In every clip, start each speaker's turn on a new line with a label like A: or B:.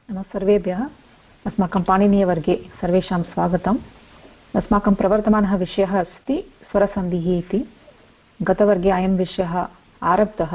A: नमः सर्वेभ्यः। अस्माकं पाणिनीयवर्गे सर्वेषां स्वागतम्। अस्माकं प्रवर्तमानः विषयः अस्ति स्वरसन्धिः इति। गतवर्गे अयं विषयः आरब्धः।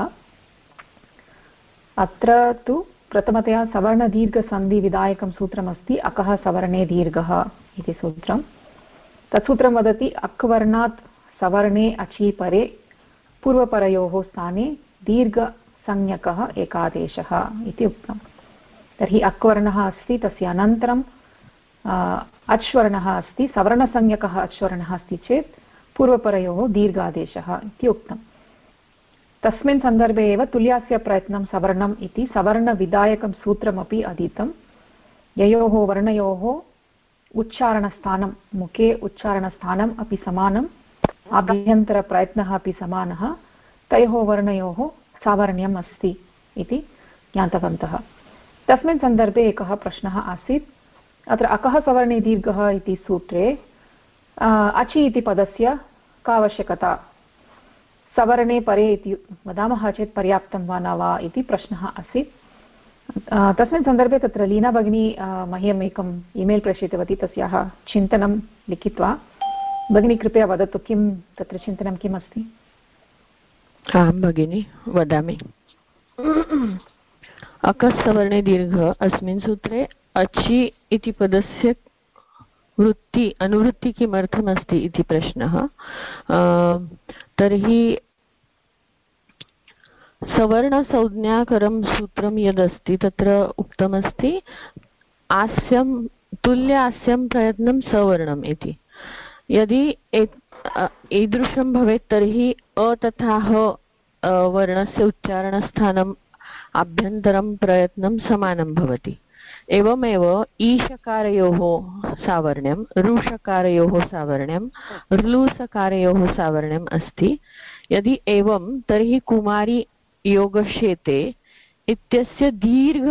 A: अत्र तु प्रथमतया सवर्णदीर्घसन्धिविधायकं सूत्रमस्ति अकः सवर्णे दीर्घः इति सूत्रं। तत् सूत्रं वदति अक्वर्णात् सवर्णे अचि परे पूर्वपरयोः स्थाने दीर्घसंज्ञकः एकादेशः इति उक्तम्। तर्हि अक्वर्णः अस्ति, तस्य अनन्तरं अच्वर्णः अस्ति, सवर्णसंज्ञकः अच्वर्णः अस्ति चेत् पूर्वपरयोः दीर्घादेशः इति उक्तम्। तस्मिन् सन्दर्भे एव तुल्यास्य प्रयत्नं सवर्णम् इति सवर्णविधायकं सूत्रमपि अधीतं। ययोः वर्णयोः उच्चारणस्थानं मुखे उच्चारणस्थानम् अपि समानम्, आभ्यन्तरप्रयत्नः अपि समानः, तयोः वर्णयोः सावर्ण्यम् अस्ति इति ज्ञातवन्तः। तस्मिन् सन्दर्भे एकः प्रश्नः आसीत्। अत्र अकः सवर्णे दीर्घः इति सूत्रे अचि इति पदस्य का आवश्यकता, सवर्णे परे इति वदामः चेत् पर्याप्तं वा न वा इति प्रश्नः आसीत्। तस्मिन् सन्दर्भे तत्र लीना भगिनी मह्यम् एकम् ईमेल् प्रेषितवती, तस्याः चिन्तनं लिखित्वा। भगिनी कृपया वदतु, किं तत्र चिन्तनं किम् अस्ति?
B: आं भगिनी वदामि। अकसवर्णे दीर्घ अस्मिन् सूत्रे अचि इति पदस्य अनुवृत्ति किमर्थमस्ति इति प्रश्नः। तर्हि सवर्णसंज्ञाकरं सूत्रं यदस्ति तत्र उक्तमस्ति आस्यं तुल्यास्यं प्रयत्नं सवर्णम् इति। यदि ईदृशं भवेत् तर्हि अ तथा ह वर्णस्य उच्चारणस्थानम् आभ्यन्तरं प्रयत्नं समानं भवति। एवमेव ईशकारयोः सावर्ण्यं, ऋषकारयोः सावर्ण्यं, ऋलुसकारयोः सावर्ण्यम् अस्ति। यदि एवं तर्हि कुमारी योगशेते इत्यस्य दीर्घ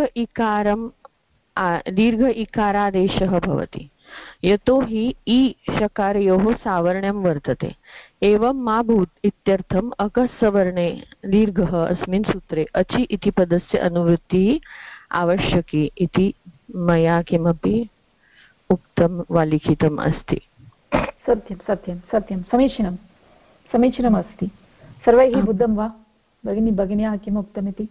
B: इकारादेशः भवति, यतोहि ईशकारयोः सावर्ण्यं वर्तते। एवं मा भूत् इत्यर्थम् अकसवर्णे दीर्घः अस्मिन् सूत्रे अचि इति पदस्य अनुवृत्तिः आवश्यकी इति मया किमपि उक्तं वा लिखितम् अस्ति।
A: सत्यं सत्यं सत्यं, समीचीनं समीचीनम् अस्ति। सर्वैः बुद्धं वा भगिन्याः किम् उक्तमिति?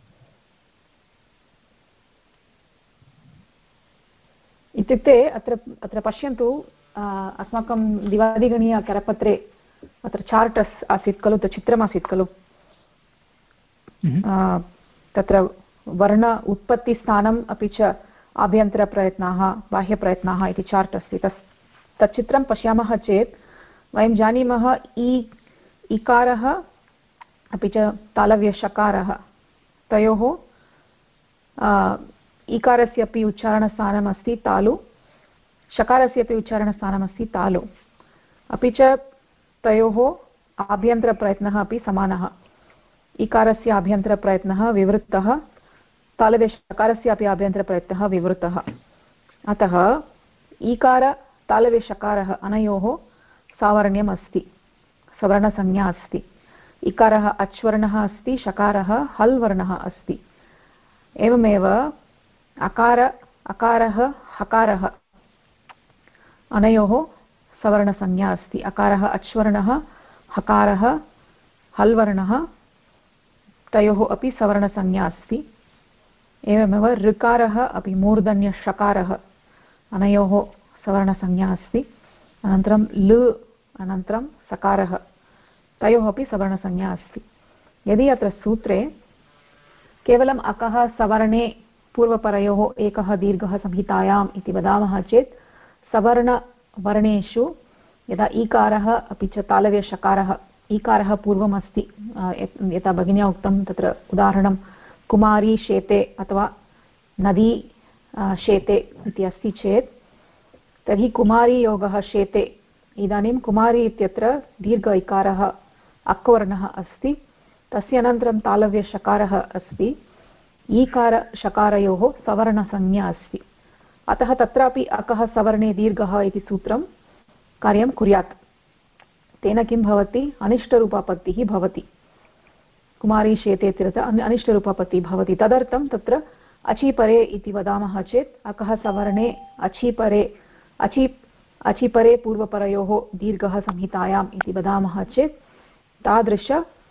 A: इत्युक्ते अत्र पश्यन्तु, अस्माकं दिवादिगणीयकरपत्रे अत्र चार्ट् आसीत् खलु, चित्रमासीत् खलु। तत्र वर्ण उत्पत्तिस्थानम् अपि च आभ्यन्तरप्रयत्नाः बाह्यप्रयत्नाः इति चार्ट् अस्ति। तत् चित्रं पश्यामः चेत् वयं जानीमः इकारः अपि च तालव्यषकारः, तयोः इकारस्य अपि उच्चारणस्थानमस्ति तालु, शकारस्य अपि उच्चारणस्थानमस्ति तालु, अपि च तयोः आभ्यन्तरप्रयत्नः अपि समानः। इकारस्य आभ्यन्तरप्रयत्नः विवृत्तः, तालव्यषकारस्य अपि आभ्यन्तरप्रयत्नः विवृतः। अतः ईकार तालव्यषकारः अनयोः सावर्ण्यम् अस्ति, सवर्णसंज्ञा अस्ति। इकारः अच्वर्णः अस्ति, शकारः हल् वर्णः अस्ति। एवमेव अकारः हकारः अनयोः सवर्णसंज्ञा अस्ति। अकारः अच्वर्णः, हकारः हल् वर्णः, तयोः अपि सवर्णसंज्ञा अस्ति। एवमेव ऋकारः अपि मूर्धन्यषकारः अनयोः सवर्णसंज्ञा अस्ति। अनन्तरं लृ अनन्तरं सकारः, तयोः अपि सवर्णसंज्ञा अस्ति। यदि अत्र सूत्रे केवलम् अकः सवर्णे पूर्वपरयोः एकः दीर्घः संहितायाम् इति वदामः चेत् सवर्णवर्णेषु यदा ईकारः अपि च तालव्यषकारः, ईकारः पूर्वमस्ति, यथा भगिन्या उक्तं तत्र उदाहरणं कुमारी शेते अथवा नदी शेते इति अस्ति चेत् तर्हि कुमारी योगः शेते, इदानीं कुमारी इत्यत्र दीर्घ इकारः अक्वर्णः अस्ति, तस्य अनन्तरं तालव्यषकारः अस्ति, ईकारशकारयोः सवर्णसंज्ञा अस्ति। अतः तत्रापि अकः सवर्णे दीर्घः इति सूत्रं कार्यं कुर्यात्। तेन किं भवति, अनिष्टरूपापत्तिः भवति। कुमारी शेते इत्यत्र अनिष्टरूपापत्तिः भवति। तदर्थं तत्र अचीपरे इति वदामः चेत् अकः सवर्णे अचीपरे पूर्वपरयोः दीर्घः संहितायाम् इति वदामः चेत् तादृश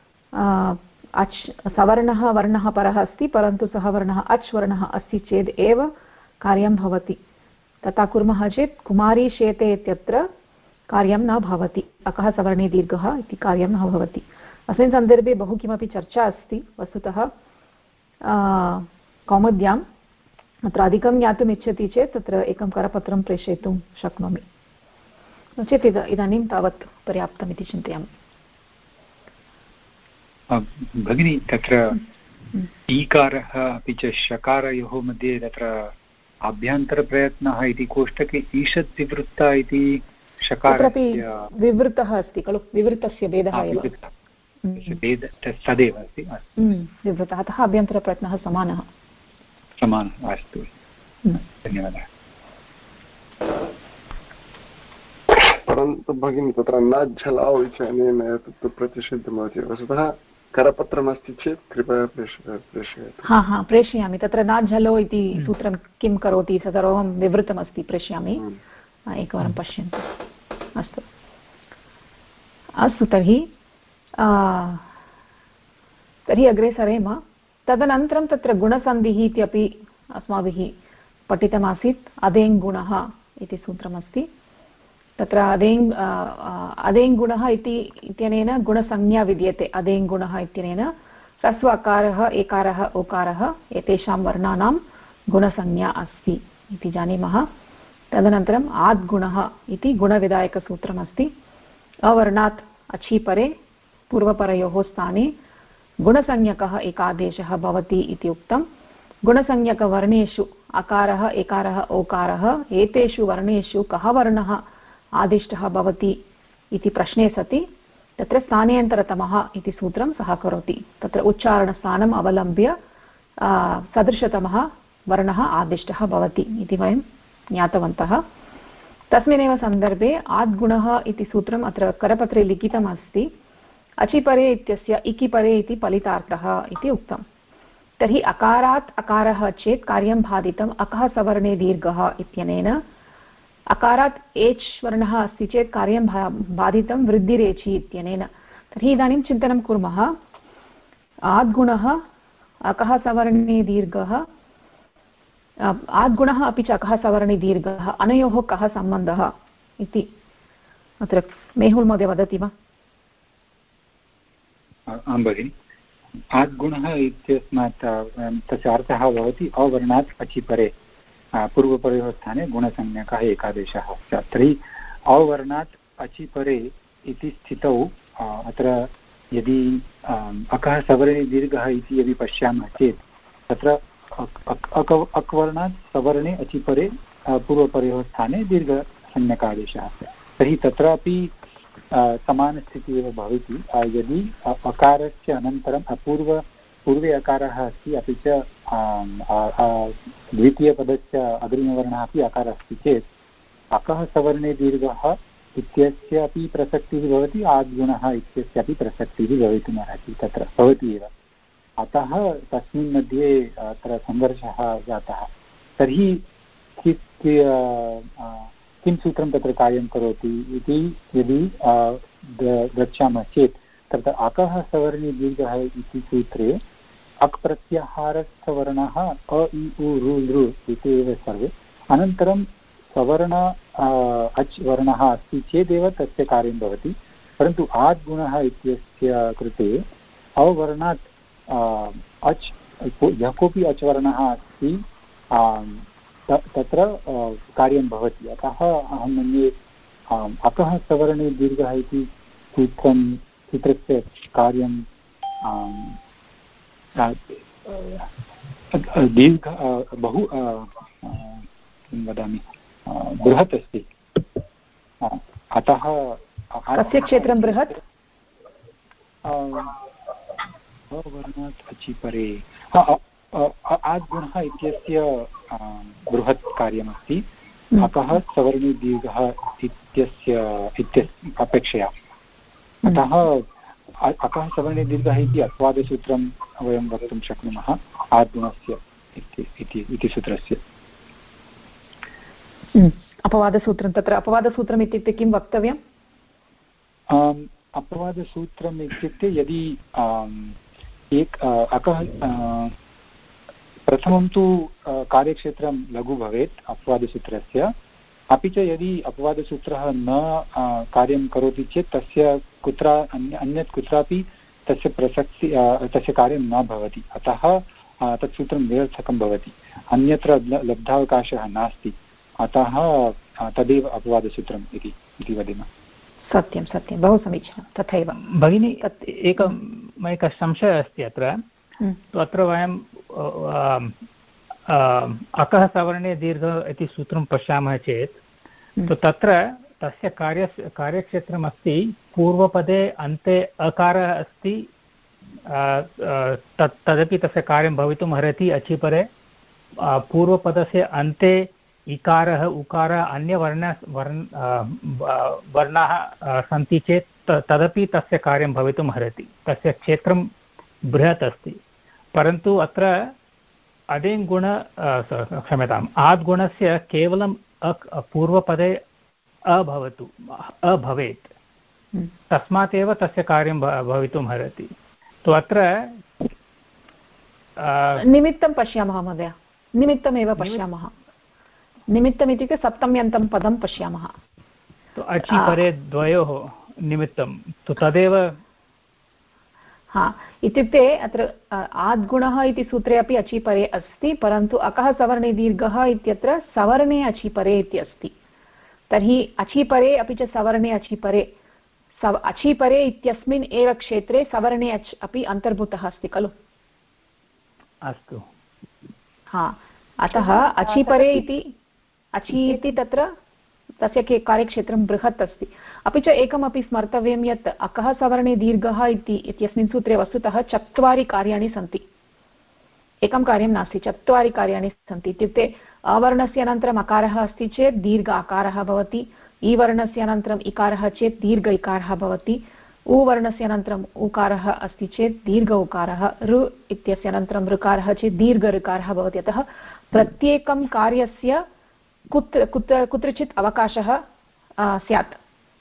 A: सवर्णः वर्णः परः अस्ति परन्तु सः वर्णः अच् वर्णः अस्ति चेत् एव कार्यं भवति। तथा कुर्मः चेत् कुमारी शेते इत्यत्र कार्यं न भवति, अकः सवर्णे दीर्घः इति कार्यं न भवति। अस्मिन् सन्दर्भे बहु किमपि चर्चा अस्ति वस्तुतः कौमुद्याम्। अत्र अधिकं ज्ञातुम् इच्छति चेत् तत्र एकं करपत्रं प्रेषयितुं शक्नोमि, नो चेत् इदानीं तावत् पर्याप्तमिति चिन्तयामि।
C: भगिनी तत्र ईकारः अपि च शकारयोः मध्ये तत्र आभ्यन्तरप्रयत्नः इति कोष्टके ईषत् विवृत्ता इति शकारस्य
A: विवृतः अस्ति खलु, विवृतस्य भेदः एव
C: तदेव अस्ति
A: विवृतः, अतः आभ्यन्तरप्रयत्नः समानः।
C: अस्तु, धन्यवादः।
D: परन्तु भगिनी तत्र न झलाव् इत्यनेन तत्तु प्रतिषिद्धं भवति। वस्तुतः करपत्रमस्ति चेत् कृपया प्रेषयतु।
A: हा प्रेषयामि। तत्र न झलो इति सूत्रं किं करोति सर्वं विवृतमस्ति, प्रेषयामि, एकवारं पश्यन्तु। अस्तु अस्तु तर्हि अग्रे सरेम। तदनन्तरं तत्र गुणसन्धिः इत्यपि अस्माभिः पठितमासीत्। अदेङ्गुणः इति सूत्रमस्ति। तत्र अदेङ्गुणः इत्यनेन गुणसंज्ञा विद्यते। अदेङ्गुणः इत्यनेन ह्रस्व अकारः एकारः ओकारः एतेषां वर्णानां गुणसंज्ञा अस्ति इति जानीमः। तदनन्तरम् आद्गुणः इति गुणविधायकसूत्रमस्ति। अवर्णात् अचीपरे पूर्वपरयोः स्थाने गुणसंज्ञकः एकादेशः भवति इति उक्तम्। गुणसंज्ञकवर्णेषु अकारः एकारः ओकारः एतेषु वर्णेषु कः वर्णः आदिष्टः भवति इति प्रश्ने सति तत्र स्थानेन्तरतमः इति सूत्रं सः करोति। तत्र उच्चारणस्थानम् अवलम्ब्य सदृशतमः वर्णः आदिष्टः भवति इति वयं ज्ञातवन्तः। तस्मिन्नेव सन्दर्भे आद्गुणः इति सूत्रम् अत्र करपत्रे लिखितमस्ति। अचिपरे इत्यस्य इकिपरे इति फलितार्थः इति उक्तम्। तर्हि अकारात् अकारः चेत् कार्यं बाधितम् अकः सवर्णे दीर्घः इत्यनेन। अकारात् एच् वर्णः अस्ति चेत् कार्यं बाधितं वृद्धिरेचि इत्यनेन। तर्हि इदानीं चिन्तनं कुर्मः। आद्गुणः अकः सवर्णे दीर्घः, आद्गुणः अपि च अकः सवर्णे दीर्घः, अनयोः कः सम्बन्धः इति अत्र मेहुल् महोदय वदति वा?
C: आं भगिनि। आद्गुणः इत्यस्मात् तस्य अर्थः भवति अवर्णात् अचिपरे पूर्वपरयोः स्थाने गुणसंज्ञकः एकादेशः। तर्हि अवर्णात् अचिपरे इति स्थितौ अत्र यदि अकः सवर्णे दीर्घः इति यदि पश्यामः चेत् तत्र अक्वर्णात् सवर्णे अचिपरे पूर्वपरयोः स्थाने दीर्घसंज्ञकादेशः। तर्हि तत्रापि समानस्थितिः एव भवति। यदि अकारस्य अनन्तरं पूर्वे अकारः अस्ति अपि च द्वितीयपदस्य अग्रिमवर्णः अपि अकारः अस्ति चेत् अकः सवर्णे दीर्घः इत्यस्य अपि प्रसक्तिः भवति, आद्गुणः इत्यस्यापि प्रसक्तिः भवितुमर्हति, तत्र भवति एव। अतः तस्मिन् मध्ये अत्र संघर्षः जातः। तर्हि किं सूत्रं तत्र कार्यं करोति इति यदि गच्छामः चेत् तत्र अकः सवर्णे दीर्घः इति सूत्रे अक् प्रत्याहारस्थवर्णः अ इ उ रु लृ इति एव सर्वे। अनन्तरं सवर्ण अच् वर्णः अस्ति चेदेव तस्य कार्यं भवति। परन्तु आद्गुणः इत्यस्य कृते अवर्णात् अच् यः कोऽपि अच् वर्णः अस्ति तत्र कार्यं भवति। अतः अहं मन्ये अकः सवर्णे दीर्घः इति सूत्रस्य कार्यं दीर्घ बहु किं वदामि बृहत् अस्ति। अतः
A: कस्य क्षेत्रं बृहत्?
C: अवर्णात् अचिपरे आद्गुणः इत्यस्य बृहत् कार्यमस्ति। अकः सवर्णे दीर्घः इत्यस्य अपेक्षया। अतः अकः सवर्णे दीर्घः इति अपवादसूत्रं वयं वक्तुं शक्नुमः आद्गुणस्य इति सूत्रस्य।
A: अपवादसूत्रं, तत्र अपवादसूत्रम् इत्युक्ते किं वक्तव्यम्?
C: अपवादसूत्रम् इत्युक्ते यदि अकः प्रथमं तु कार्यक्षेत्रं लघु भवेत् अपवादसूत्रस्य, अपि च यदि अपवादसूत्रः न कार्यं करोति चेत् तस्य अन्यत् कुत्रापि तस्य प्रसक्ति तस्य कार्यं न भवति, अतः तत् सूत्रं निरर्थकं भवति, अन्यत्र लब्धावकाशः नास्ति, अतः तदेव अपवादसूत्रम् इति वदामः।
A: सत्यं सत्यं, बहु समीचीनं। तथैव
E: भगिनी, एकः संशयः अस्ति अत्र। अत्र वयं अकः सवर्णे दीर्घ इति सूत्रं पश्यामः चेत् तत्र तस्य कार्यक्षेत्रमस्ति पूर्वपदे अन्ते अकारः अस्ति, तदपि तस्य कार्यं भवितुम् अर्हति अचिपरे। पूर्वपदस्य अन्ते इकारः उकारः वर्णाः सन्ति चेत् तदपि तस्य कार्यं भवितुम् अर्हति, तस्य क्षेत्रं बृहत् अस्ति। परन्तु अत्र अदेङ्गुण क्षम्यताम् आद्गुणस्य केवलं पूर्वपदे अभवेत्, तस्मात् एव तस्य कार्यं भवितुम् अर्हति। तु अत्र
A: निमित्तं पश्यामः महोदय, निमित्तमेव पश्यामः। निमित्तम् इत्युक्ते सप्तम्यन्तं पदं पश्यामः।
E: अचि परे द्वयोः निमित्तं तु तदेव।
A: इत्युक्ते अत्र आद्गुणः इति सूत्रे अपि अचिपरे अस्ति, परन्तु अकः सवर्णे दीर्घः इत्यत्र सवर्णे अचिपरे इति अस्ति। तर्हि अचिपरे अपि च सवर्णे अचिपरे, अचिपरे इत्यस्मिन् एव क्षेत्रे सवर्णे अच् अपि अन्तर्भूतः अस्ति खलु?
E: अस्तु।
A: अतः अचिपरे इति अचि इति तत्र तस्य कार्यक्षेत्रं बृहत् अस्ति। अपि च एकमपि स्मर्तव्यं यत् अकः सवर्णे दीर्घः इत्यस्मिन् सूत्रे वस्तुतः 4 कार्याणि सन्ति, एकं कार्यं नास्ति, 4 कार्याणि सन्ति। इत्युक्ते अवर्णस्य अनन्तरम् अकारः अस्ति चेत् दीर्घ अकारः भवति, इ वर्णस्य अनन्तरम् इकारः चेत् दीर्घ इकारः भवति, उ वर्णस्य अनन्तरम् उकारः अस्ति चेत् दीर्घ उकारः, ऋ इत्यस्य अनन्तरं ऋकारः चेत् दीर्घ ऋकारः भवति। अतः प्रत्येकं कार्यस्य कुत्रचित् अवकाशः स्यात्।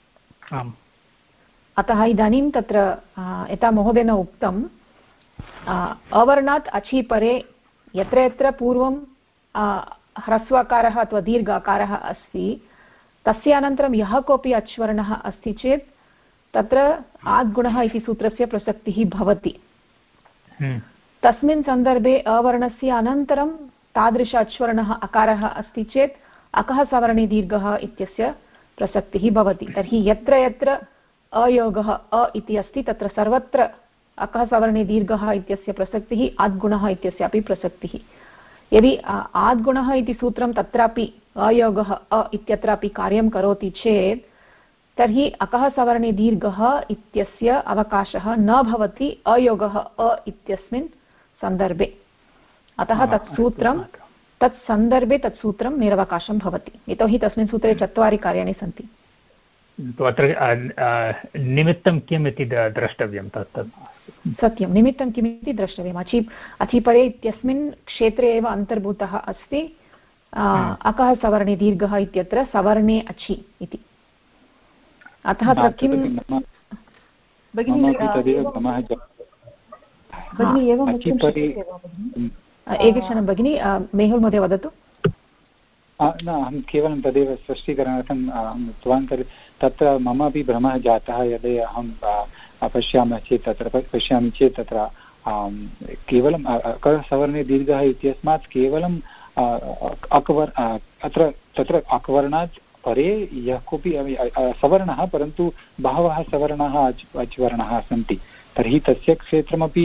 A: अतः इदानीं तत्र यथा महोदयेन उक्तं, अवर्णात् अचि परे यत्र यत्र पूर्वं ह्रस्वकारः अथवा दीर्घ अकारः अस्ति तस्य अनन्तरं यः कोऽपि अच्वर्णः अस्ति चेत् तत्र आद्गुणः इति सूत्रस्य प्रसक्तिः भवति। तस्मिन् सन्दर्भे अवर्णस्य अनन्तरं तादृश अच्वर्णः अकारः अस्ति चेत् अकः सवर्णे दीर्घः इत्यस्य प्रसक्तिः भवति। तर्हि यत्र यत्र अयोगः अ इति अस्ति तत्र सर्वत्र अकः सवर्णे दीर्घः इत्यस्य प्रसक्तिः, आद्गुणः इत्यस्यापि प्रसक्तिः। यदि आद्गुणः इति सूत्रं तत्रापि अयोगः अ इत्यत्रापि कार्यं करोति चेत् तर्हि अकः सवर्णे दीर्घः इत्यस्य अवकाशः न भवति अयोगः अ इत्यस्मिन् सन्दर्भे। अतः तत् सन्दर्भे तत् सूत्रं निरवकाशं भवति, यतोहि तस्मिन् सूत्रे 4 कार्याणि सन्ति।
E: अत्र निमित्तं किम् इति द्रष्टव्यं। तत्
A: सत्यं, निमित्तं किमिति द्रष्टव्यम्। अचिपरे इत्यस्मिन् क्षेत्रे एव अन्तर्भूतः अस्ति अकः सवर्णे दीर्घः इत्यत्र सवर्णे अचि इति। अतः तत्र किं एकक्षणं भगिनी, मेहुल् महोदय वदतु।
C: न, अहं केवलं तदेव स्पष्टीकरणार्थं उक्तवान्। तत्र मम अपि भ्रमः जातः, यदि अहं पश्यामि चेत् तत्र केवलम् अकः सवर्णे दीर्घः इत्यस्मात् केवलं तत्र अकवर्णात् परे यः कोऽपि सवर्णः, परन्तु बहवः सवर्णाः अच्वर्णाः सन्ति, तर्हि तस्य क्षेत्रमपि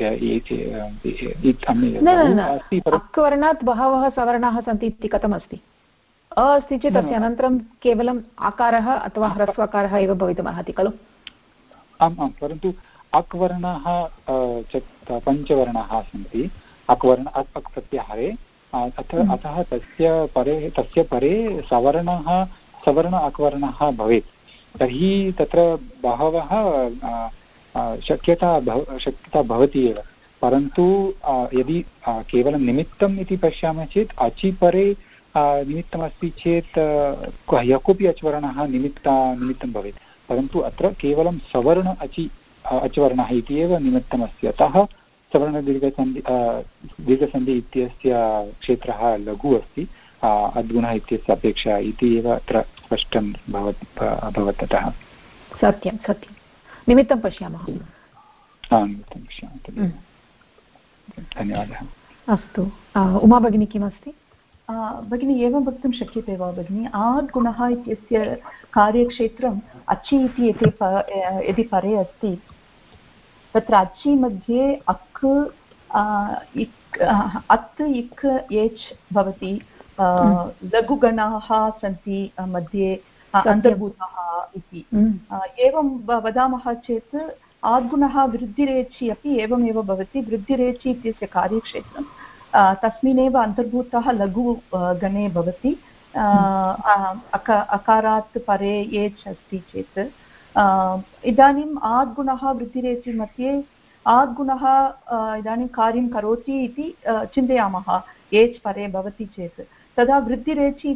A: अक्वर्णात् बहवः सवर्णाः सन्ति इति कथमस्ति? अ अस्ति चेत् तस्य अनन्तरं केवलम् आकारः अथवा ह्रस्वकारः एव भवितुमर्हति खलु?
C: आम्, परन्तु अक्वर्णाः 5 वर्णाः सन्ति अक् प्रत्याहारे। अतः तस्य परे सवर्ण अक्वर्णः भवेत्, तर्हि तत्र बहवः शक्यता भवति एव। परन्तु यदि केवलं निमित्तम् इति पश्यामः चेत् अचि परे निमित्तमस्ति चेत् यः कोऽपि अचवर्णः निमित्तं भवेत्, परन्तु अत्र केवलं सवर्ण अचवर्णः इति एव निमित्तमस्ति, अतः सवर्णदीर्घसन्धि इत्यस्य क्षेत्रः लघु अस्ति अद्गुणः इत्यस्य अपेक्षा इति एव अत्र स्पष्टं अभवत्। अतः
A: सत्यं सत्यं निमित्तं पश्यामः।
C: निमित्तं पश्यामः। धन्यवादः।
A: अस्तु, उमा भगिनी किमस्ति?
F: भगिनी एवं वक्तुं शक्यते वा भगिनी, आद्गुणः इत्यस्य कार्यक्षेत्रम् अचि इति यदि परे अस्ति, तत्र अचि मध्ये अक् अत् इक् एच् भवति, लघुगणाः सन्ति मध्ये अन्तर्भूतः इति। एवं वदामः चेत् आद्गुणः वृद्धिरेचि अपि एवमेव भवति। वृद्धिरेचि इत्यस्य कार्यक्षेत्रं तस्मिन्नेव अन्तर्भूतः लघु गणे भवति। अकारात् परे एच् अस्ति चेत् इदानीम् आद्गुणः वृद्धिरेचि मध्ये आद्गुणः इदानीं कार्यं करोति इति चिन्तयामः एच् परे भवति चेत्, तदा वृद्धिरेचि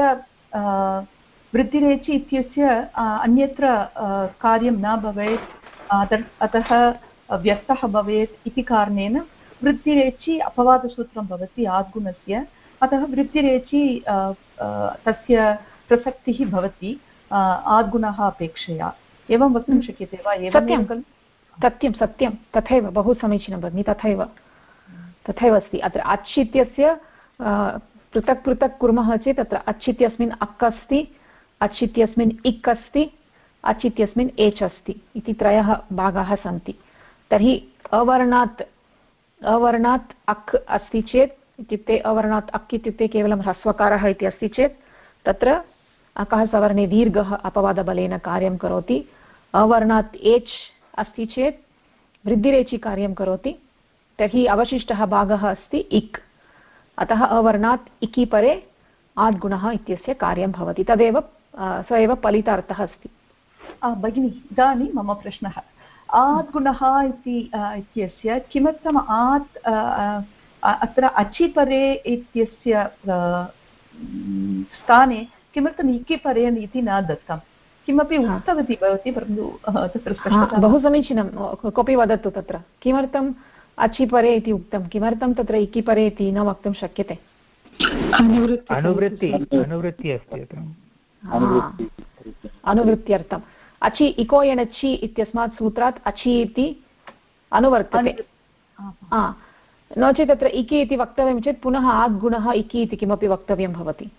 F: इत्यस्य अन्यत्र कार्यं न भवेत्, अतः व्यर्थः भवेत् इति कारणेन वृद्धिरेचि अपवादसूत्रं भवति आद्गुणस्य, अतः वृद्धिरेचि तस्य प्रसक्तिः भवति आद्गुणः अपेक्षया। एवं वक्तुं शक्यते वा?
A: सत्यं सत्यं सत्यं तथैव, बहु समीचीनं भगिनि, तथैव अस्ति। अत्र अच् इत्यस्य पृथक् पृथक् कुर्मः चेत् अत्र अच् इत्यस्मिन् अक् अस्ति, अच् इत्यस्मिन् इक् अस्ति, अच् इत्यस्मिन् एच् अस्ति इति त्रयः भागाः सन्ति। तर्हि अवर्णात् अक् अस्ति चेत्, इत्युक्ते अवर्णात् अक् इत्युक्ते केवलं ह्रस्वकारः इति अस्ति चेत् तत्र अकः सवर्णे दीर्घः अपवादबलेन कार्यं करोति। अवर्णात् एच् अस्ति चेत् वृद्धिरेचि कार्यं करोति, तर्हि अवशिष्टः भागः अस्ति इक्, अतः अवर्णात् इकि परे आद्गुणः इत्यस्य कार्यं भवति। तदेव स एव फलितार्थः अस्ति।
F: भगिनी, इदानीं मम प्रश्नः, आद्गुणः इत्यस्य किमर्थम् अत्र अचिपरे इत्यस्य स्थाने किमर्थम् इकिपरे इति न दत्तं? किमपि उक्तवती भवती, परन्तु तत्र स्पष्टता।
A: बहु समीचीनं, कोऽपि वदतु तत्र किमर्थम् अचिपरे इति उक्तं, किमर्थं तत्र इकिपरे इति न वक्तुं शक्यते?
E: अनुवृत्ति अस्ति अत्र,
A: अनुवृत्त्यर्थम्। अचि इको एणचि इत्यस्मात् सूत्रात् अचि इति अनुवर्तते। नो चेत् तत्र इकि इति वक्तव्यं चेत् पुनः आद्गुणः इकि इति किमपि वक्तव्यं भवति,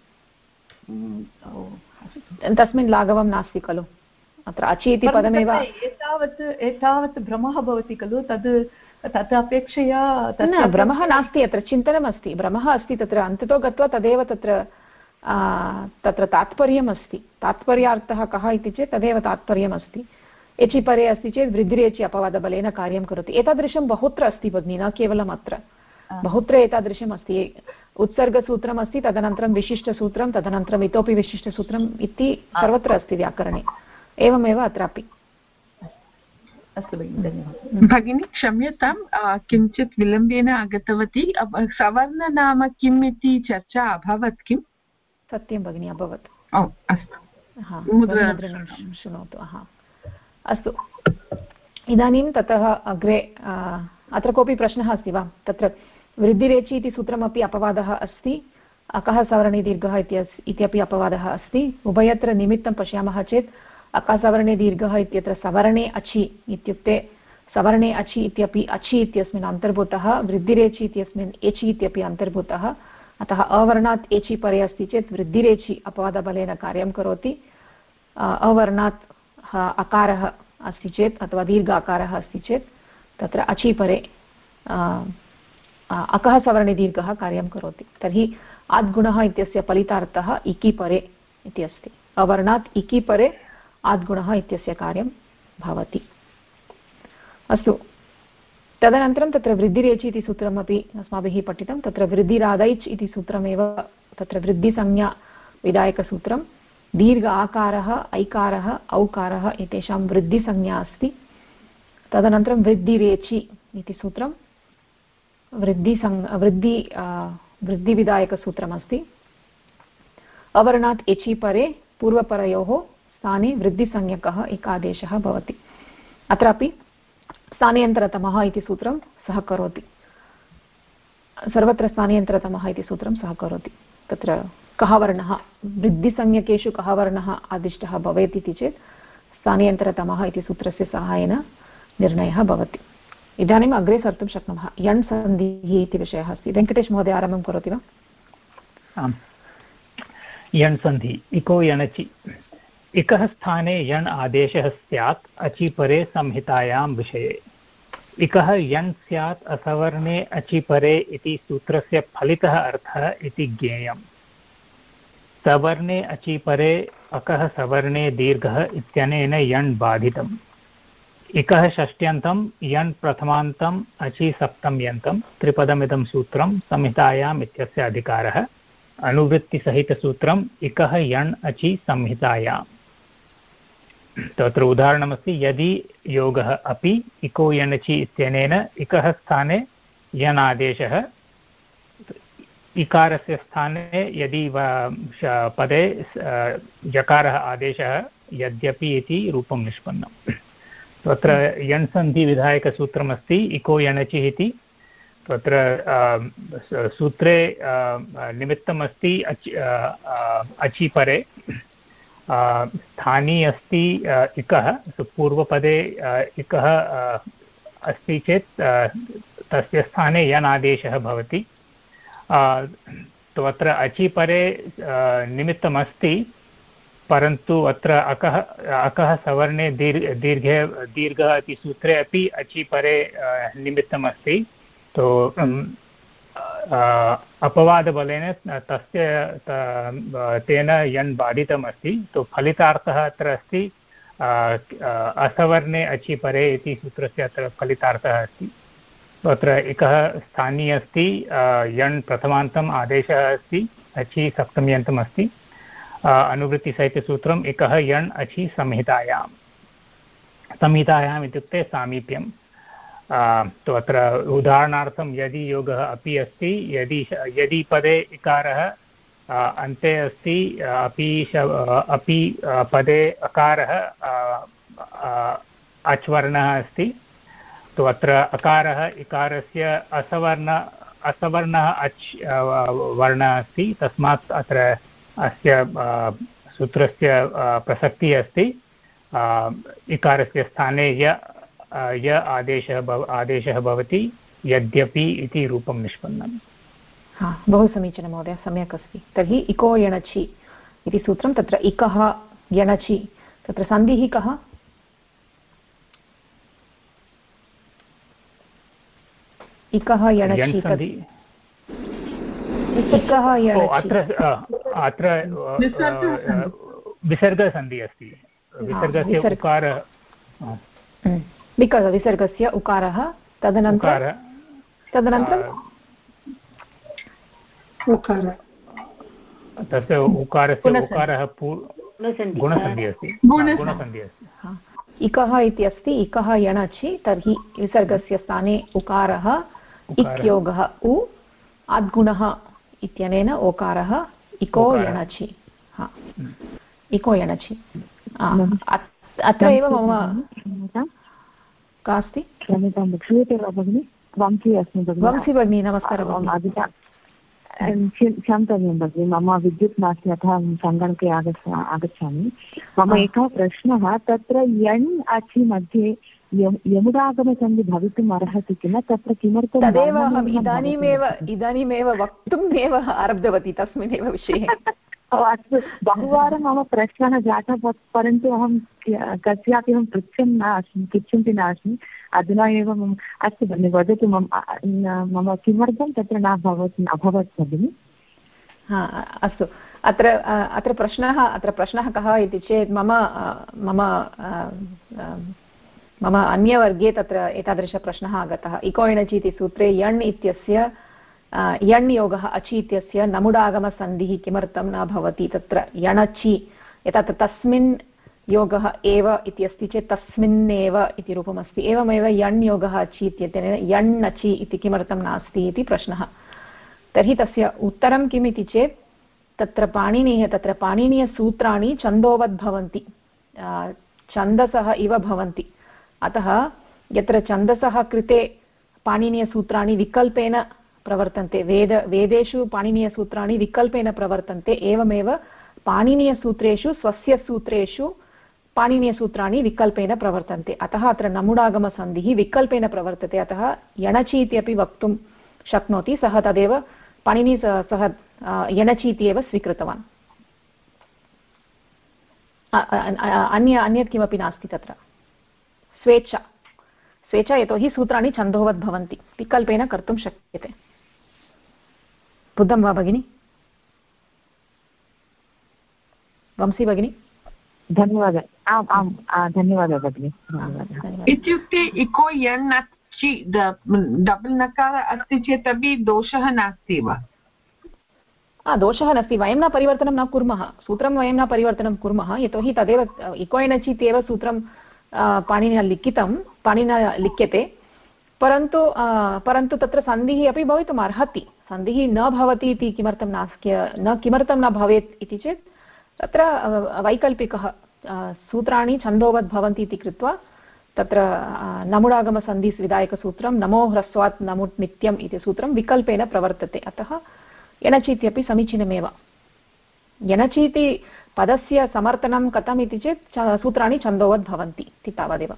A: तस्मिन् लाघवं नास्ति खलु। अत्र अचि इति पदमेव
F: एतावत् भ्रमः भवति खलु, तत् अपेक्षया
A: न भ्रमः नास्ति, अत्र चिन्तनमस्ति, भ्रमः अस्ति तत्र, अन्ततो गत्वा तदेव तत्र तात्पर्यम् अस्ति। तात्पर्यार्थः कः इति चेत् तदेव तात्पर्यम् अस्ति। एचि परे अस्ति चेत् वृद्धिरेचि अपवादबलेन कार्यं करोति। एतादृशं बहुत्र अस्ति भगिनि, न केवलम् अत्र, बहुत्र एतादृशम् अस्ति। उत्सर्गसूत्रम् अस्ति, तदनन्तरं विशिष्टसूत्रं, तदनन्तरम् इतोपि विशिष्टसूत्रम् इति सर्वत्र अस्ति व्याकरणे, एवमेव अत्रापि।
F: अस्तु भगिनि, धन्यवादः।
G: भगिनी क्षम्यतां, किञ्चित् विलम्बेन आगतवती। सवर्ण नाम किम् इति चर्चा अभवत् किम्?
A: सत्यं भगिनि, अभवत्।
G: अस्तु,
A: शृणोतु। अस्तु, इदानीं ततः अग्रे अत्र कोऽपि प्रश्नः अस्ति वा? तत्र वृद्धिरेचि इति सूत्रमपि अपवादः अस्ति, अकः सवर्णे दीर्घः इत्यपि अपवादः अस्ति। उभयत्र निमित्तं पश्यामः चेत् अकः सवर्णे दीर्घः इत्यत्र सवर्णे अचि इत्युक्ते सवर्णे अचि इत्यपि अचि इत्यस्मिन् अन्तर्भूतः, वृद्धिरेचि इत्यस्मिन् एचि इत्यपि अन्तर्भूतः, अतः अवर्णात् एचि परे अस्ति चेत् वृद्धिरेचि अपवादबलेन कार्यं करोति। अवर्णात् अकारः अस्ति चेत् अथवा दीर्घ अकारः अस्ति चेत् तत्र अचि परे अकः सवर्णे दीर्घः कार्यं करोति। तर्हि आद्गुणः इत्यस्य फलितार्थः इकि परे इति अस्ति। अवर्णात् इकि परे आद्गुणः इत्यस्य कार्यं भवति। अस्तु, तदनन्तरं तत्र वृद्धिरेचि इति सूत्रमपि अस्माभिः पठितं। तत्र वृद्धिरादैच् इति सूत्रमेव तत्र वृद्धिसंज्ञा विधायकसूत्रं। दीर्घ आकारः, ऐकारः, औकारः एतेषां वृद्धिसंज्ञा अस्ति। तदनन्तरं वृद्धिरेचि इति सूत्रं, वृद्धिविधायकसूत्रमस्ति। अवर्णात् एचि परे पूर्वपरयोः स्थाने वृद्धिसंज्ञकः एकादेशः भवति। अत्रापि स्थानेऽन्तरतमः इति सूत्रं सहकरोति, सर्वत्र स्थानेऽन्तरतमः इति सूत्रं सहकरोति। तत्र कः वर्णः वृद्धिसंज्ञकेषु कः वर्णः आदिष्टः भवेत् इति चेत् स्थानेऽन्तरतमः इति सूत्रस्य सहायेन निर्णयः भवति। इदानीम् अग्रे सर्तुं शक्नुमः। यण् सन्धिः इति विषयः अस्ति। वेङ्कटेश महोदय आरम्भं करोति वा?
E: आम्, यण् सन्धि इको यणचि। इकः स्थाने यण् आदेशः स्यात् अचि परे संहितायां विषये। इकः यण् स्यात् असवर्णे अचि परे इति सूत्रस्य फलितः अर्थः इति ज्ञेयम्। सवर्णे अचि परे अकः सवर्णे दीर्घः इत्यनेन यण् बाधितम्। इकः षष्ट्यन्तं यण् प्रथमान्तम् अचि सप्तम्यन्तं त्रिपदमिदं सूत्रं संहितायाम् इत्यस्य अधिकारः। अनुवृत्तिसहितसूत्रम् इकः यण् अचि संहितायाम्। तत्र उदाहरणमस्ति, यदि योगः अपि इको यणचि इत्यनेन इकः स्थाने यण् आदेशः, इकारस्य स्थाने यदि पदे जकारः आदेशः यद्यपि इति रूपं निष्पन्नम्। तत्र यण् सन्धिविधायकसूत्रमस्ति इको यणचि इति। तत्र सूत्रे निमित्तमस्ति अचि परे, स्थानी अस्ति इकः, पूर्वपदे इकः अस्ति चेत् तस्य स्थाने यण् आदेशः भवति। तो अत्र अचि परे निमित्तमस्ति, परन्तु अत्र अकः सवर्णे दीर्घः इति सूत्रे अपि अचि परे निमित्तमस्ति। तो अपवादबलेन तस्य तेन यण् बाधितमस्ति। तो फलितार्थः अत्र अस्ति असवर्णे अचि परे इति सूत्रस्य अत्र फलितार्थः अस्ति। अत्र एकः स्थानी अस्ति, यण् प्रथमान्तम् आदेशः अस्ति, अचि सप्तम्यन्तम् अस्ति। अनुवृत्तिसहितसूत्रम् एकः यण् अचि संहितायाम्। संहितायाम् इत्युक्ते सामीप्यं। तो अत्र उदाहरणार्थं यदि योगः अपि अस्ति, यदि पदे इकारः अन्ते अस्ति, अपि पदे अकारः अच्वर्णः अस्ति, तो अत्र अकारः इकारस्य असवर्णः अच् वर्णः अस्ति। तस्मात् अत्र अस्य सूत्रस्य प्रसक्तिः अस्ति। इकारस्य स्थाने य आदेशः भवति, यद्यपि इति रूपं निष्पन्नम्।
A: हा, बहु समीचीनं महोदय, सम्यक् अस्ति। तर्हि इको यणचि इति सूत्रं, तत्र इकः यणचि, तत्र सन्धिः कः? इकः यणचि,
E: अत्र विसर्गसन्धिः अस्ति। विसर्गस्य उकारः,
A: विसर्गस्य उकारः, तदनन्तरं
E: तस्य उकारस्य उकारः गुणसन्धिः अस्ति। गुणसन्धिः अस्ति।
A: इकः इति अस्ति, इकः यणचि, तर्हि विसर्गस्य स्थाने उकारः, इक्योगः उ, आद्गुणः इत्यनेन ओकारः, इको यणचि। इको यणचि। अत्र एव मम का अस्ति? वंशी भगिनी, नमस्कारः।
H: क्षन्तव्यं भगिनि, मम विद्युत् नास्ति, अतः सङ्गणके आगच्छामि। मम एकः प्रश्नः, तत्र यण् अचि मध्ये यमुडागमसन्धि भवितुम् अर्हति किल? तत्र किमर्थं?
A: तदेव अहम् इदानीमेव वक्तुमेव आरब्धवती तस्मिन्नेव विषये।
H: अस्तु, बहुवारं मम प्रश्नः जातः, परन्तु अहं कस्यापि पृच्छन्ति नास्मि। अधुना एव मम अस्तु भगिनि, वदतु मम किमर्थं तत्र न अभवत् भगिनि?
A: हा, अस्तु। अत्र प्रश्नः कः इति चेत् मम अन्यवर्गे तत्र एतादृशप्रश्नः आगतः। इको यणचि इति सूत्रे यण् इत्यस्य यण् योगः अचि इत्यस्य नमुडागमसन्धिः किमर्थं न भवति? तत्र यणचि, यथा तस्मिन् योगः एव इति अस्ति चेत् तस्मिन्नेव इति रूपमस्ति। एवमेव यण् योगः अचि इत्यनेन यण् अचि इति किमर्थं नास्ति इति प्रश्नः। तर्हि तस्य उत्तरं किम् इति चेत् तत्र पाणिनीयसूत्राणि छन्दोवद् भवन्ति, छन्दसः इव भवन्ति। अतः यत्र छन्दसः कृते पाणिनीयसूत्राणि विकल्पेन प्रवर्तन्ते, वेदेषु पाणिनीयसूत्राणि विकल्पेन प्रवर्तन्ते, एवमेव पाणिनीयसूत्रेषु स्वस्य सूत्रेषु पाणिनीयसूत्राणि विकल्पेन प्रवर्तन्ते। अतः अत्र नमुडागमसन्धिः विकल्पेन प्रवर्तते। अतः यणचि इति अपि वक्तुं शक्नोति, सः तदेव पाणिनी सः यणचि इति एव स्वीकृतवान्। अन्यत् किमपि नास्ति तत्र। स्वेच्छा यतोहि सूत्राणि छन्दोवद् भवन्ति, विकल्पेन कर्तुं शक्यते। बुद्धं वा भगिनि? वंशी भगिनी?
H: धन्यवादः। आम् आम् धन्यवादः भगिनि।
G: इत्युक्ते इको यण् अचि डबल् नकार अस्ति चेत् अपि दोषः नास्ति वा?
A: दोषः नास्ति। वयं न परिवर्तनं न कुर्मः, सूत्रं वयं न परिवर्तनं कुर्मः, यतोहि तदेव इको यण् अचि इत्येव सूत्रं पाणिनिना लिख्यते। परन्तु तत्र सन्धिः अपि भवितुम् अर्हति। सन्धिः न भवति इति किमर्थं न भवेत् इति चेत् तत्र वैकल्पिकः सूत्राणि छन्दोवद् भवन्ति इति कृत्वा तत्र नमुडागमसन्धिविधायकसूत्रं नमो ह्रस्वात् नमुट् नित्यम् इति सूत्रं विकल्पेन प्रवर्तते। अतः यणचि इत्यपि समीचीनमेव। यणचि इति पदस्य समर्थनं कथम् इति चेत् सूत्राणि छन्दोवद् भवन्ति इति तावदेव।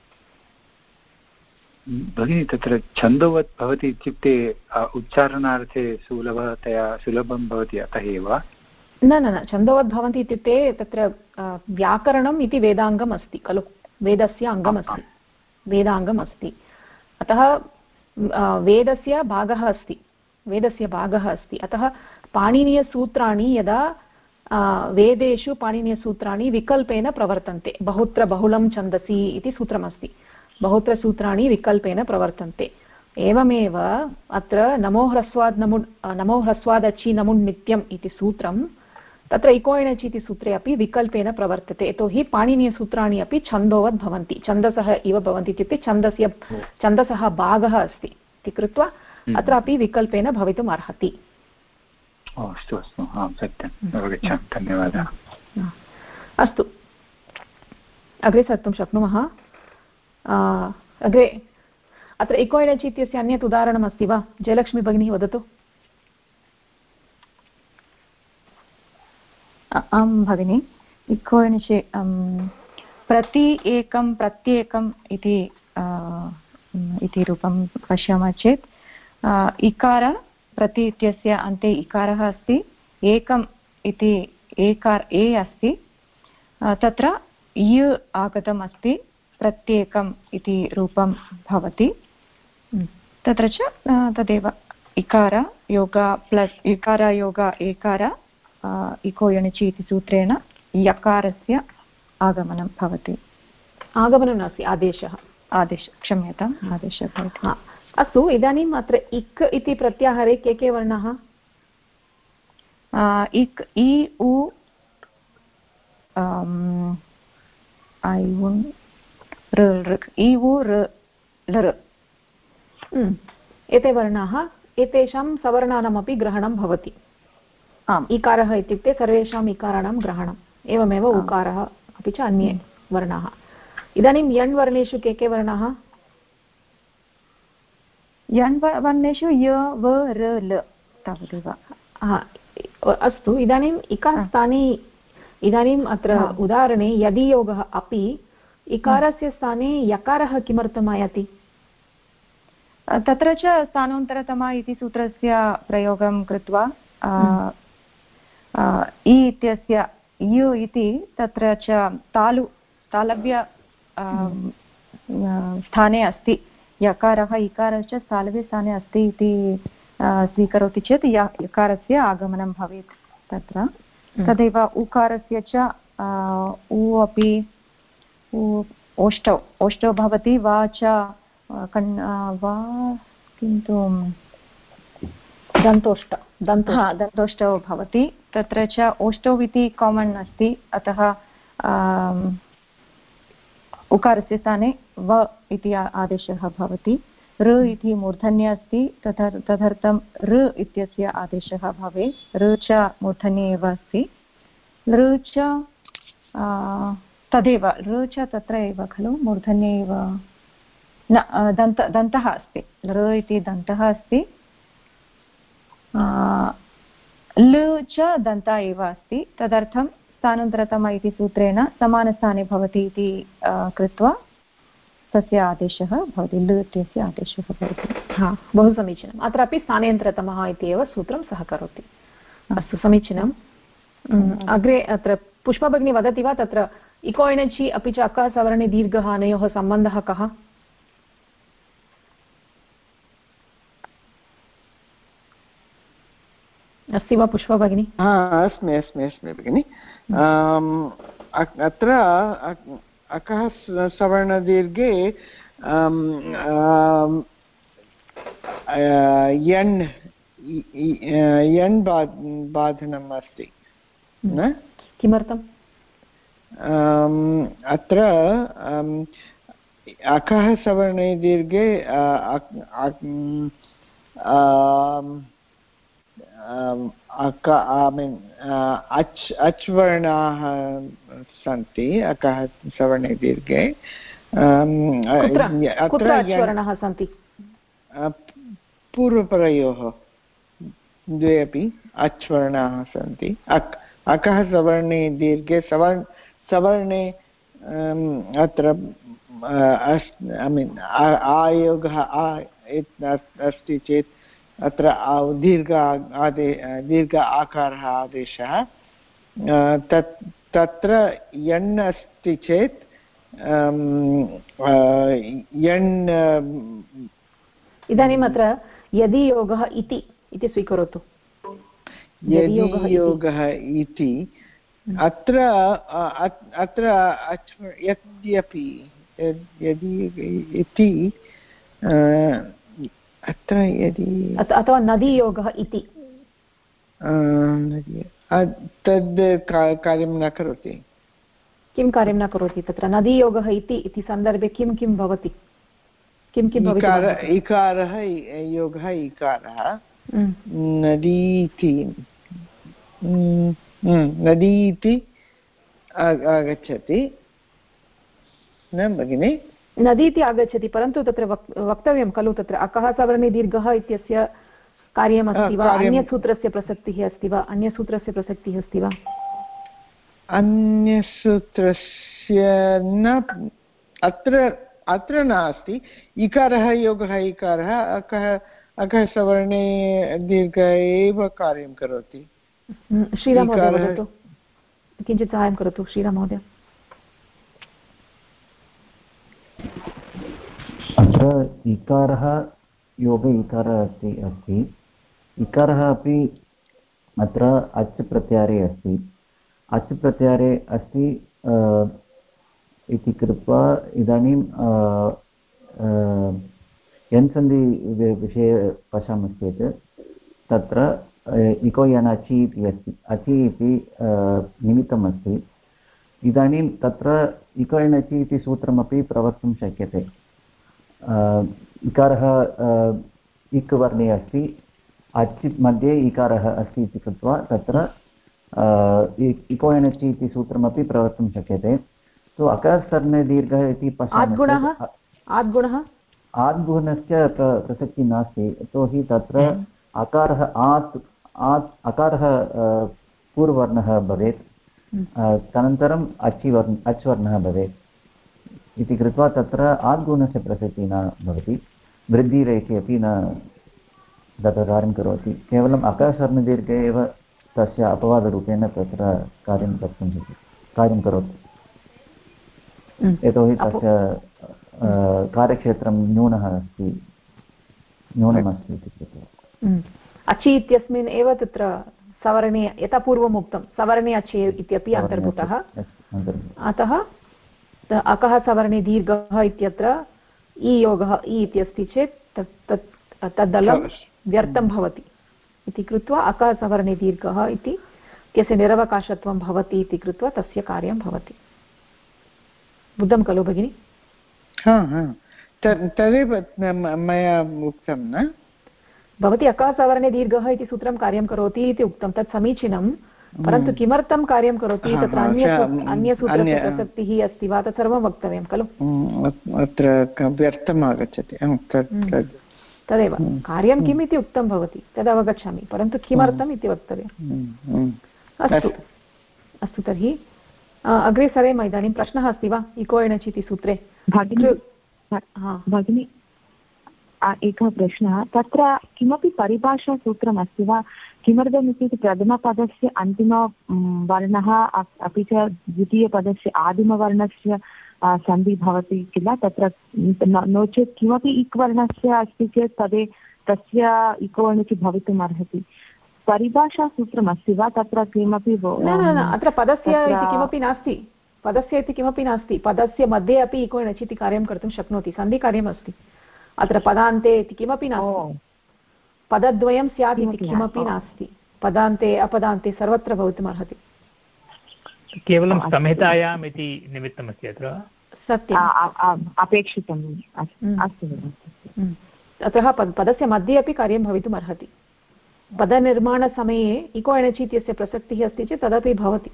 C: भगिनी तत्र छन्दोवत् भवति इत्युक्ते उच्चारणार्थे सुलभं भवति अतः एव?
A: न छन्दोवद् भवन्ति इत्युक्ते तत्र व्याकरणम् इति वेदाङ्गम् अस्ति खलु, वेदस्य अङ्गमस्ति, वेदाङ्गम् अस्ति। अतः वेदस्य भागः अस्ति। अतः पाणिनीयसूत्राणि यदा वेदेषु पाणिनीयसूत्राणि विकल्पेन प्रवर्तन्ते, बहुत्र बहुलं छन्दसि इति सूत्रमस्ति, बहुत्र सूत्राणि विकल्पेन प्रवर्तन्ते। एवमेव अत्र नमो ह्रस्वादचि नमुन् नित्यम् इति सूत्रं तत्र इको यणचि इति सूत्रे अपि विकल्पेन प्रवर्तते, यतोहि पाणिनीयसूत्राणि अपि छन्दोवद् भवन्ति, छन्दसः इव भवन्ति इत्युक्ते छन्दसः भागः अस्ति इति कृत्वा अत्रापि विकल्पेन भवितुम् अर्हति।
C: अस्तु अस्तु, आं सत्यम् अवगच्छामि, धन्यवादः।
A: अस्तु, अग्रे सर्तुं शक्नुमः। अग्रे अत्र इको यणचि इत्यस्य अन्यत् उदाहरणमस्ति वा? जयलक्ष्मी भगिनी वदतु।
F: आं भगिनि, इको यणचि प्रति एकं प्रत्येकम् इति रूपं पश्यामः चेत् इकार प्रति इत्यस्य अन्ते इकारः अस्ति, एकम् इति ए अस्ति, तत्र य आगतम् अस्ति, प्रत्येकम् इति रूपं भवति। तत्र च तदेव इकार योग प्लस् इकार योग एकार इको यणचि इति सूत्रेण यकारस्य आगमनं भवति।
A: आगमनं नास्ति, आदेशः
F: क्षम्यताम्, आदेशः भवति।
A: अस्तु, इदानीम् अत्र इक् इति प्रत्याहारे के वर्णाः?
F: इक् इ उ ऐ उन् ऋ इ उ ऋ लृ,
A: एते वर्णाः, एतेषां सवर्णानामपि ग्रहणं भवति। आम्, इकारः इत्युक्ते सर्वेषाम् इकाराणां ग्रहणम्, एवमेव उकारः अपि च अन्ये वर्णाः। इदानीं यण् वर्णेषु के वर्णाः?
F: यण् वर्णेषु य व र ल तावदेव।
A: अस्तु, इदानीम् इकः स्थाने, इदानीम् अत्र उदाहरणे यदि योगः अपि इकारस्य स्थाने यकारः किमर्थम् आयाति?
F: तत्र च स्थानोन्तरतमा इति सूत्रस्य प्रयोगं कृत्वा इ इत्यस्य यु इति तत्र च तालव्य स्थाने अस्ति, यकारः इकारश्च तालव्य स्थाने अस्ति इति स्वीकरोति चेत् यकारस्य आगमनं भवेत् तत्र। तदेव उकारस्य च उ अपि ओष्ठौ भवति, वा च वा किन्तु दन्तोष्ठौ भवति। तत्र च ओष्ठौ इति कामन् अस्ति, अतः
A: उकारस्य स्थाने व इति आदेशः भवति। ऋ इति मूर्धन्ये अस्ति, तदर्थं ऋ इत्यस्य आदेशः भवेत्। ऋ च मूर्धन्ये एव अस्ति। ऋ च तदेव, ऋ च तत्र एव खलु, मूर्धन्ये एव न, दन्तः अस्ति, ऋ इति दन्तः अस्ति, ल च दन्तः एव अस्ति, तदर्थं स्थानन्तरतम इति सूत्रेण समानस्थाने भवति इति कृत्वा तस्य आदेशः भवति, ल इत्यस्य आदेशः भवति। हा, बहु समीचीनम्। अत्रापि स्थानेन्तरतमः इति एव सूत्रं सहकरोति। अस्तु, समीचीनम्। अग्रे अत्र पुष्पा भगिनी वदति वा, तत्र इको एणचि अपि च अकः सवर्णे दीर्घः अनयोः सम्बन्धः कः? अस्ति वा पुष्पा भगिनी?
B: अस्मि अस्मि अस्मि भगिनि। अत्र अकः सवर्णदीर्घे यण् बाधनम् अस्ति न?
A: किमर्थम्?
B: अत्र अकः सवर्णे दीर्घे अच् वर्णाः सन्ति अकः सवर्णे दीर्घे।
A: कुत्र अच् वर्णाः सन्ति?
B: पूर्वपरयोः द्वे अपि अच् वर्णाः सन्ति। अकः सवर्णे दीर्घे सवर्णे अत्र आयोगः अस्ति चेत् अत्र दीर्घ आकारः आदेशः, तत्र यण् अस्ति चेत् यण्।
A: इदानीम् अत्र यदि योगः इति स्वीकरोतु।
B: यदि योगः इति अत्र यद्यपि यदि इति अत्र यदि
A: अथवा नदी योगः इति
B: तद् कार्यं न करोति।
A: किं कार्यं न करोति? तत्र नदी योगः इति सन्दर्भे किं किं भवति? किं किं भवति?
B: इकारः योगः इकारः, नदीति नदीति आगच्छति न भगिनि?
A: नदी इति आगच्छति, परन्तु तत्र वक्तव्यं खलु, तत्र अकः सवर्णे दीर्घः इत्यस्य कार्यमस्ति वा, अन्यसूत्रस्य प्रसक्तिः अस्ति वा? अन्यसूत्रस्य प्रसक्तिः अस्ति वा?
B: अन्यसूत्रस्य न, अत्र नास्ति। इकारः योगः इकारः अकः सवर्णे दीर्घ एव कार्यं करोति।
A: श्रीराम महोदय वदतु, किञ्चित् साहाय्यं करोतु श्रीराम महोदय।
I: अत्र इकारः योग इकारः अस्ति। इकारः अपि अत्र अच् प्रत्याहारे अस्ति। अच् प्रत्याहारे अस्ति इति कृत्वा इदानीं यन्सन्धि विषये पश्यामश्चेत् तत्र इको यन् अचि इति अस्ति। अचि इति निमित्तम् अस्ति। इदानीं तत्र इको यन् अचि इति सूत्रमपि प्रवक्तुं शक्यते। इकारः इक् वर्णे अस्ति, अच् मध्ये इकारः अस्ति इति कृत्वा तत्र इको यन् अचि इति सूत्रमपि प्रवक्तुं शक्यते। सो अकसवर्णे दीर्घः इति पश्यामः। आद्गुणस्य प्रसक्तिः नास्ति, यतोहि तत्र अकारः अकारः पूर्ववर्णः भवेत्, तदनन्तरं अच् वर्णः भवेत् इति कृत्वा तत्र आद्गुणस्य प्रसक्तिः न भवति। वृद्धिरेखे अपि न तत्र कार्यं करोति। केवलम् अकसवर्णदीर्घे एव तस्य अपवादरूपेण तत्र कार्यं कर्तुं शक्यते, कार्यं करोति। यतोहि तस्य कार्यक्षेत्रं न्यूनमस्ति इति कृत्वा।
A: अचि इत्यस्मिन् एव तत्र सवर्णे, यथा पूर्वम् उक्तं, सवर्णे अचि इत्यपि अन्तर्भूतः। अतः अकः सवर्णे दीर्घः इत्यत्र इ योगः इ इत्यस्ति चेत् तद्दलं व्यर्थं भवति इति कृत्वा अकः सवर्णे दीर्घः इति इत्यस्य निरवकाशत्वं भवति इति कृत्वा तस्य कार्यं भवति। बुद्धं खलु भगिनि?
J: तदेव मया उक्तं न?
A: भवती अकासवर्णे दीर्घः इति सूत्रं कार्यं करोति इति उक्तं, तत् समीचीनं, परन्तु किमर्थं कार्यं करोति, तत्र अन्यसूत्रस्य प्रसक्तिः अस्ति वा, तत् सर्वं वक्तव्यं खलु?
J: अत्र व्यर्थम् आगच्छति।
A: तदेव कार्यं किम् इति उक्तं भवति, तद् अवगच्छामि, परन्तु किमर्थम् इति वक्तव्यम्। अस्तु अस्तु, तर्हि अग्रे सरेम। इदानीं प्रश्नः अस्ति वा इको एणचि इति सूत्रे?
H: भगिनी, एकः प्रश्नः, तत्र किमपि परिभाषासूत्रम् अस्ति वा? किमर्थम् इत्युक्ते प्रथमपदस्य अन्तिमवर्णः अपि च द्वितीयपदस्य आदिमवर्णस्य सन्धि भवति किल, तत्र नो चेत् किमपि इक् वर्णस्य अस्ति चेत् तदे तस्य इको एणचि भवितुम् अर्हति। परिभाषासूत्रम् अस्ति वा तत्र किमपि?
A: न, अत्र पदस्य इति किमपि नास्ति, पदस्य इति किमपि नास्ति। पदस्य मध्ये अपि इको एणचि इति कार्यं कर्तुं शक्नोति, सन्धिकार्यम् अस्ति। अत्र पदान्ते इति किमपि नास्ति, पदद्वयं स्यात् इति किमपि नास्ति, पदान्ते अपदान्ते सर्वत्र भवितुम् अर्हति।
E: केवलं संहितायाम् इति निमित्तमस्ति अत्र।
H: सत्यम्, अपेक्षितम्। अस्तु,
A: अतः पदस्य मध्ये अपि कार्यं भवितुम् अर्हति। पदनिर्माणसमये इको एणचि इत्यस्य प्रसक्तिः अस्ति चेत् तदपि भवति।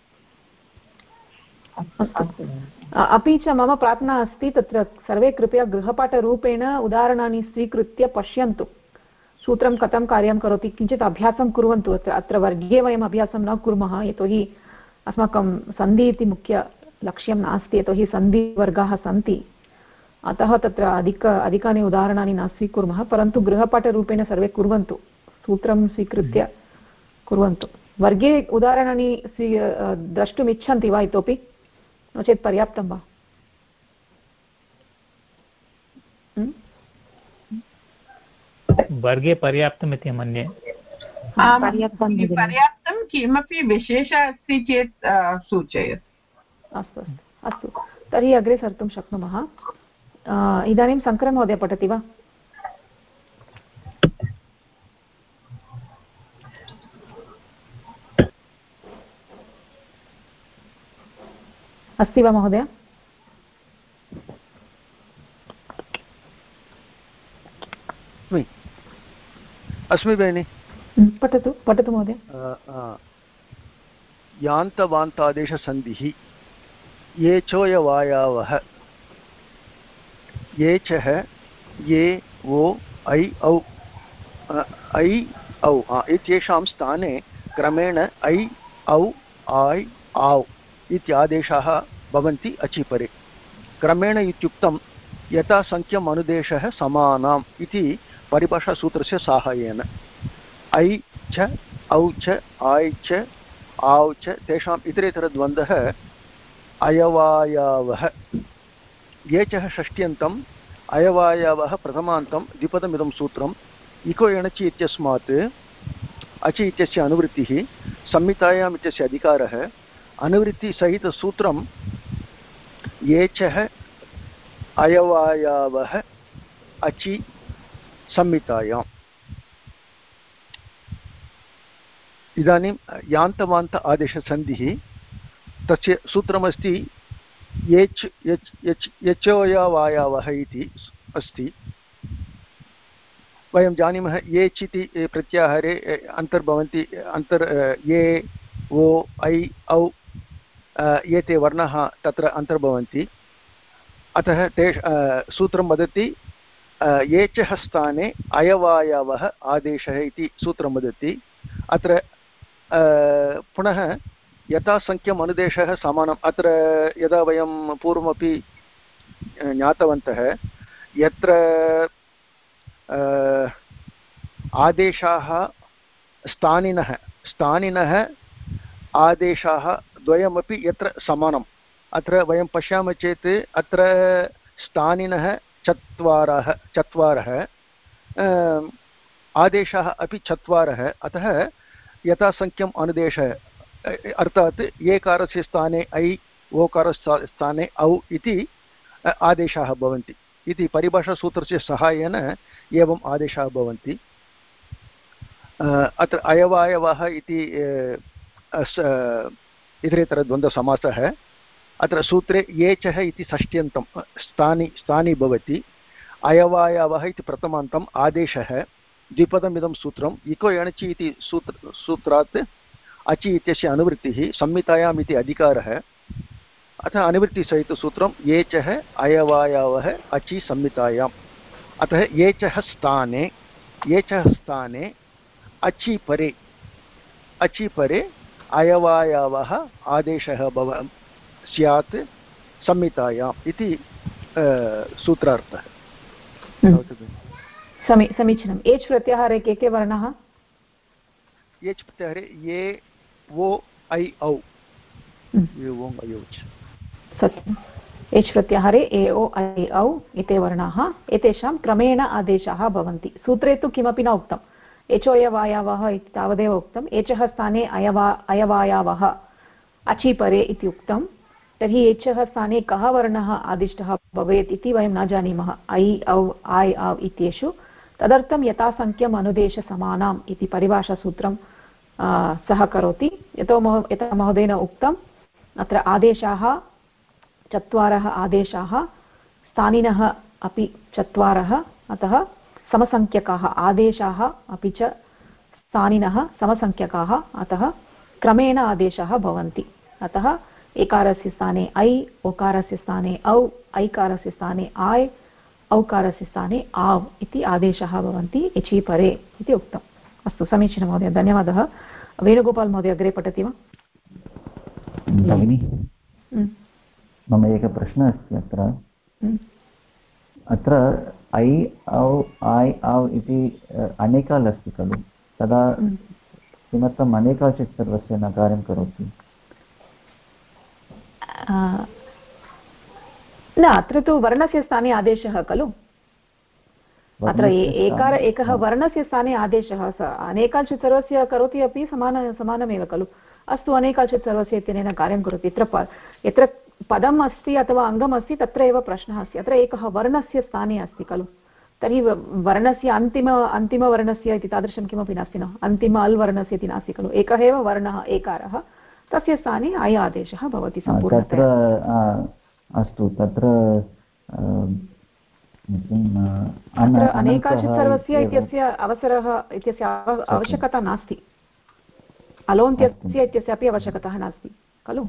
A: अपि च मम प्रार्थना अस्ति, तत्र सर्वे कृपया गृहपाठरूपेण उदाहरणानि स्वीकृत्य पश्यन्तु, सूत्रं कथं कार्यं करोति, किञ्चित् अभ्यासं कुर्वन्तु। अत्र वर्गे वयम् अभ्यासं न कुर्मः, यतोहि अस्माकं सन्धि इति मुख्यलक्ष्यं नास्ति, यतोहि सन्धिवर्गाः सन्ति, अतः तत्र अधिकानि उदाहरणानि न स्वीकुर्मः, परन्तु गृहपाठरूपेण सर्वे कुर्वन्तु, सूत्रं स्वीकृत्य कुर्वन्तु। वर्गे उदाहरणानि द्रष्टुम् इच्छन्ति वा इतोपि, नो चेत् पर्याप्तं वा?
E: वर्गे पर्याप्तम् इति मन्ये।
G: पर्याप्तं, किमपि विशेषः अस्ति चेत् सूचयतु।
A: अस्तु अस्तु, तर्हि अग्रे सर्तुं शक्नुमः। इदानीं शङ्करमहोदय पठति वा? अस्ति वा महोदय?
K: अस्मि भगिनि।
A: पठतु महोदय।
K: यान्तवान्तादेशसन्धिः ये चोयवायावः ये चः ये वो ऐ औ इत्येषां स्थाने क्रमेण ऐ औ आय् आव् इत्यादेशाः भवन्ति अचिपरे। क्रमेण इत्युक्तं यथा संख्यम् अनुदेशः समानाम् इति परिभाषासूत्रस्य साहाय्येन। ऐ च औ च आय् च आव् च तेषाम् इतरेतरद्वन्द्वः अयवायावः। ये च षष्ट्यन्तम् अयवायावः प्रथमान्तं द्विपदमिदं सूत्रम् इको एणचि इत्यस्मात् अचि इत्यस्य अनुवृत्तिः, संहितायाम् इत्यस्य अधिकारः, अनुवृत्तिसहितसूत्रं ये च अयवायावः अचि संहितायाम्। इदानीं यान्तवान्त आदेशसन्धिः, तस्य सूत्रमस्ति येच् यच् यच् यचोयवायावः इति अस्ति। वयं जानीमः येच् इति प्रत्याहारे अन्तर्भवन्ति ये वो ऐ औ एते वर्णाः तत्र अन्तर्भवन्ति। अतः सूत्रं वदति ये च स्थाने अयवायावः आदेशः इति सूत्रं वदति। अत्र पुनः यथा संख्यम् अनुदेशः समानम्। अत्र यदा वयं पूर्वमपि ज्ञातवन्तः, यत्र आदेशाः स्थानिनः आदेशाः द्वयमपि यत्र समानम्। अत्र वयं पश्यामः चेत् अत्र स्थानिनः चत्वारः आदेशाः अपि चत्वारः। अतः यथा संख्यम् अनुदेशः अर्थात् एकारस्य स्थाने ऐ, ओकारस्य स्थाने औ इति आदेशाः भवन्ति इति परिभाषासूत्रस्य सहायेन एवम् आदेशाः भवन्ति। अत्र अयवायवः इति इतरेतरद्वन्द्वसमासः। अत्र सूत्रे येचः इति षष्ट्यन्तं स्थानि भवति, अयवायवः इति प्रथमान्तम् आदेशः, द्विपदमिदं सूत्रम्, इको एणचि इति सूत्रात् अचि इत्यस्य अनुवृत्तिः, संहितायाम् इति अधिकारः, अतः अनुवृत्तिसहितसूत्रं येचः अयवायवः अचि संहितायाम्। अतः येचः स्थाने अचि परे अयवायवः आदेशः स्यात् संहितायाम् इति सूत्रार्थः।
A: समीचीनम्। एच् प्रत्याहारे के वर्णाः?
K: एच् प्रत्याहारे ये वो ऐ औ।
A: सत्यम्। एच् प्रत्याहारे ए ओ ऐ औ एते वर्णाः, एतेषां क्रमेण आदेशाः भवन्ति। सूत्रे तु किमपि न उक्तम्, एचोयवायावः इति तावदेव उक्तम्। एचः स्थाने अयवायावः अचिपरे इति उक्तं। तर्हि एचः स्थाने कः वर्णः आदिष्टः भवेत् इति वयं न जानीमः ऐ औ आय् आव् इत्येषु। तदर्थं यथासङ्ख्यम् अनुदेशसमानाम् इति परिभाषासूत्रं सः करोति। यतः महोदयेन उक्तम् अत्र आदेशाः चत्वारः आदेशाः, स्थानिनः अपि चत्वारः, अतः समसङ्ख्यकाः आदेशाः अपि च स्थानिनः समसङ्ख्यकाः, अतः क्रमेण आदेशाः भवन्ति। अतः एकारस्य स्थाने ऐ, ओकारस्य स्थाने औ, ऐकारस्य स्थाने आय्, औकारस्य स्थाने आव् इति आदेशाः भवन्ति एचि परे इति उक्तम्। अस्तु, समीचीनं महोदय, धन्यवादः। वेणुगोपाल् महोदय अग्रे पठति वा?
I: भगिनि, मम एकः प्रश्नः अस्ति अत्र ऐ औ आय् आव् इति अनेकाल् अस्ति खलु, तदा किमर्थम् अनेकाल् चेत् सर्वस्य न कार्यं करोति?
A: न, अत्र तु वर्णस्य स्थाने आदेशः खलु। अत्र एकः वर्णस्य स्थाने आदेशः, अनेकाल् चेत् सर्वस्य करोति अपि समानमेव खलु। अस्तु, अनेकाल् चेत् सर्वस्य इत्यनेन कार्यं करोति। यत्र पदम् अस्ति अथवा अङ्गम् अस्ति तत्र एव प्रश्नः अस्ति। अत्र एकः वर्णस्य स्थाने अस्ति खलु, तर्हि वर्णस्य अन्तिमवर्णस्य इति तादृशं किमपि नास्ति न, अन्तिम अल् वर्णस्य इति नास्ति खलु। एकः एव वर्णः एकारः, तस्य स्थाने अय आदेशः भवति सम्पूर्णतया।
I: अस्तु, तत्र
A: अनेकाचित् सर्वस्य इत्यस्य आवश्यकता नास्ति, अलोन्त्यस्य इत्यस्य अपि आवश्यकता नास्ति खलु।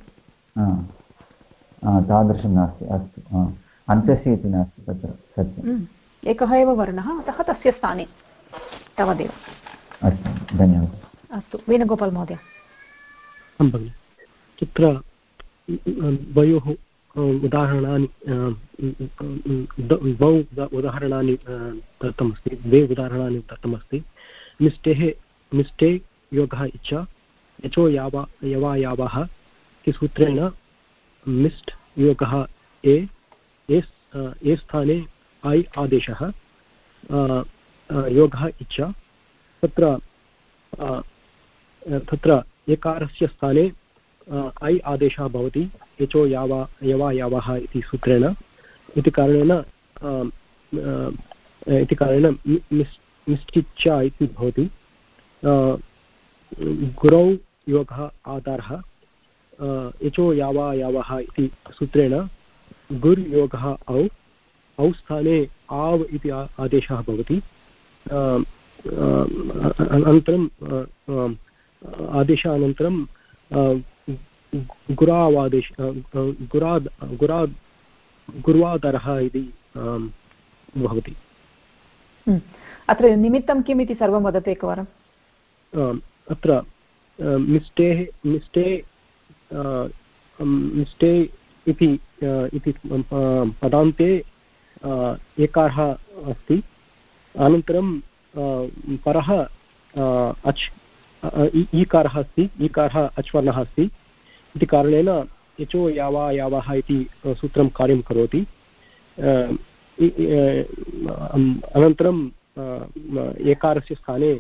I: तादृशं नास्ति। अस्तु, अन्त्यस्य इति नास्ति तत्र, सत्यम्।
A: एकः एव वर्णः, अतः तस्य स्थाने, तावदेव।
I: अस्तु, धन्यवादः।
A: अस्तु, वेणुगोपाल् महोदय।
L: तत्र द्वयोः उदाहरणानि दत्तमस्ति, द्वे उदाहरणानि दत्तमस्ति। मिष्टे योगः इच्छा, यचो यवायावः इति सूत्रेण मिष्ट् योगः ए स्थाने ऐ आदेशः, योगः इच्छा। तत्र एकारस्य स्थाने ऐ आदेशः भवति, यचो यवायावः इति सूत्रेण। इति कारणेन मिष्टिच्छा इति भवति। गुरौ योगः आधारः, यचो यावायावः इति सूत्रेण गुर् योगः औ स्थाने आव् इति आदेशः भवति। अनन्तरं आदेशानन्तरं गुर्वादरः इति भवति।
A: अत्र निमित्तं किम् इति सर्वं वदतु एकवारम्।
L: अत्र मिष्टे इति पदान्ते एकारः अस्ति, अनन्तरं परः अच् ईकारः अस्ति, ईकारः अच्वर्णः अस्ति। इति कारणेन यचो यावायावः इति सूत्रं कार्यं करोति। अनन्तरं एकारस्य स्थाने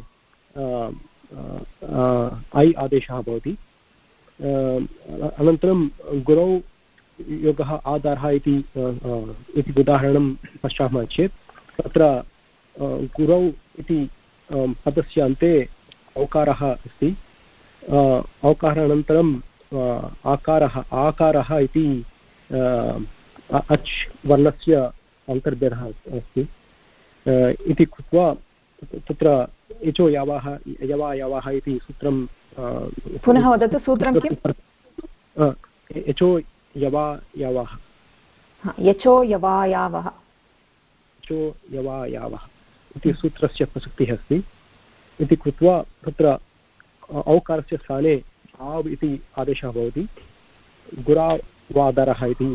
L: ऐ आदेशः भवति। अनन्तरं गुरौ योगः आधारः इति उदाहरणं पश्यामः चेत् तत्र गुरौ इति पदस्य अन्ते औकारः अस्ति। औकारानन्तरं आकारः इति अच् वर्णस्य अन्तर्भेदः अस्ति इति कृत्वा तत्र यचो यावाः यवा यावाः इति सूत्रं
A: पुनः वदतु सूत्रं किम्
L: यचो यवा यावाः
A: यचो यवा यावः
L: यचो यवा यावः इति सूत्रस्य प्रसक्तिः अस्ति इति कृत्वा तत्र औकारस्य स्थाने आव् इति आदेशः भवति गुरावादरः इति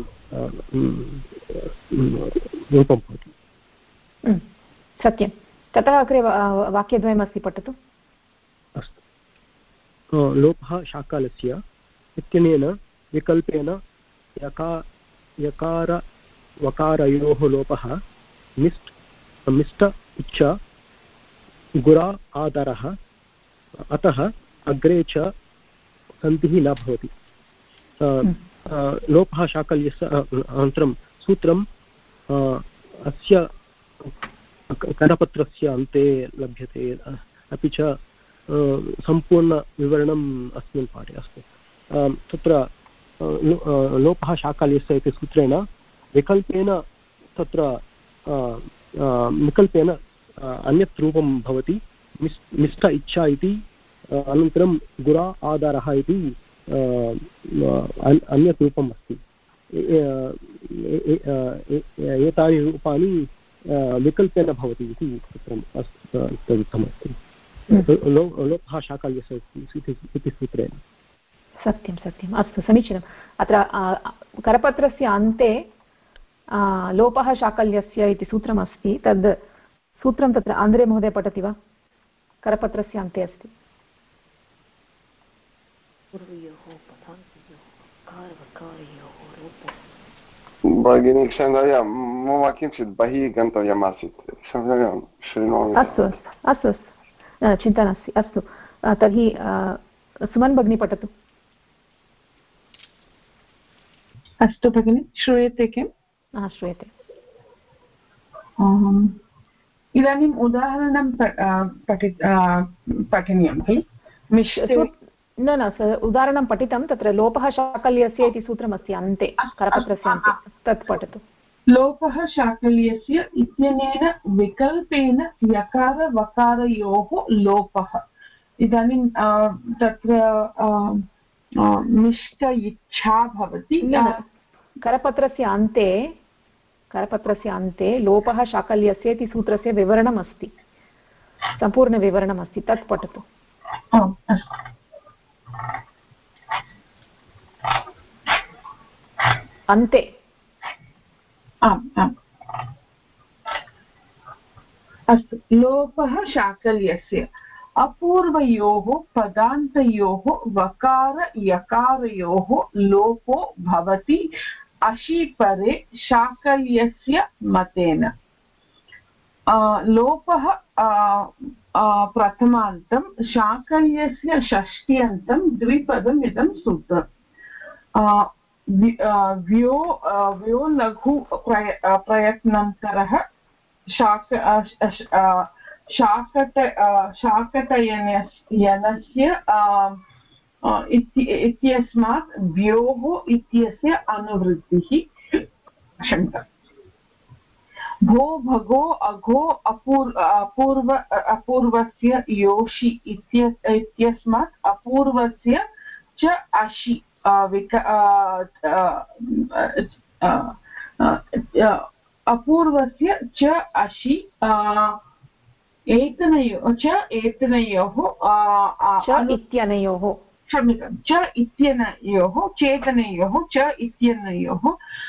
L: रूपं भवति
A: सत्यं ततः अग्रे वाक्यद्वयमस्ति पठतु
L: अस्तु लोपः शाकालस्य इत्यनेन विकल्पेन यकार वकारयोः लोपः मिष्ट उच्च गुरा आदरः अतः अग्रे च सन्धिः न भवति लोपः शाकल्यस्य अनन्तरं सूत्रं अस्य करपत्रस्य अन्ते लभ्यते अपि च सम्पूर्णविवरणम् अस्मिन् पाठे अस्ति तत्र लोपः शाकल्यस्य इति सूत्रेण विकल्पेन तत्र विकल्पेन अन्यत् रूपं भवति मिष्ट इच्छा इति अनन्तरं गुरा आधारः इति अन्यत् रूपम् अस्ति एतानि रूपाणि विकल्पेन भवति इति तत्र उक्तमस्ति लोपः शाकल्यस्य इति सूत्रेण
A: सत्यं सत्यम् अस्तु समीचीनम् अत्र करपत्रस्य अन्ते लोपः शाकल्यस्य इति सूत्रमस्ति तद् सूत्रं तत्र आन्द्रे महोदय पठति वा करपत्रस्य अन्ते अस्ति
D: भगिनी क्षम्यतां मम किञ्चित् बहिः गन्तव्यमासीत् क्षम्यतां शृणोमि
A: अस्तु अस्तु अस्तु चिन्ता नास्ति अस्तु तर्हि सुमन् भगिनी पठतु
G: अस्तु भगिनि श्रूयते किम्
A: श्रूयते
G: इदानीम् उदाहरणं पठनीयं खलु
A: न उदाहरणं पठितं तत्र लोपः शाकल्यस्य इति सूत्रमस्ति अन्ते करपत्रस्य अन्ते तत् पठतु
G: लोपः शाकल्यस्य इत्यनेन विकल्पेन यकार वकारयोः लोपः इदानीं तत्र मिष्ट इच्छा भवति
A: करपत्रस्य अन्ते लोपः शाकल्यस्य इति सूत्रस्य विवरणम् अस्ति सम्पूर्णविवरणमस्ति तत् पठतु अन्ते
G: अस्तु लोपः शाकल्यस्य अपूर्वयोः पदान्तयोः वकार यकारयोः लोपो भवति अशीपरे शाकल्यस्य मतेन लोपः प्रथमान्तं शाकल्यस्य षष्ट्यन्तं द्विपदम् इदं सूत्रम् व्यो लघु प्रयत्नन्तरः शाकटयनस्य इत्यस्मात् व्योः इत्यस्य अनुवृत्तिः क्षम्यताम् भो भगो अघो अपूर्वस्य योषि इत्यस्मात् अपूर्वस्य च अशि अपूर्वस्य च अशि एतनयोः क्षम्यतां च इत्यनयोः चेतनयोः च इत्यनयोः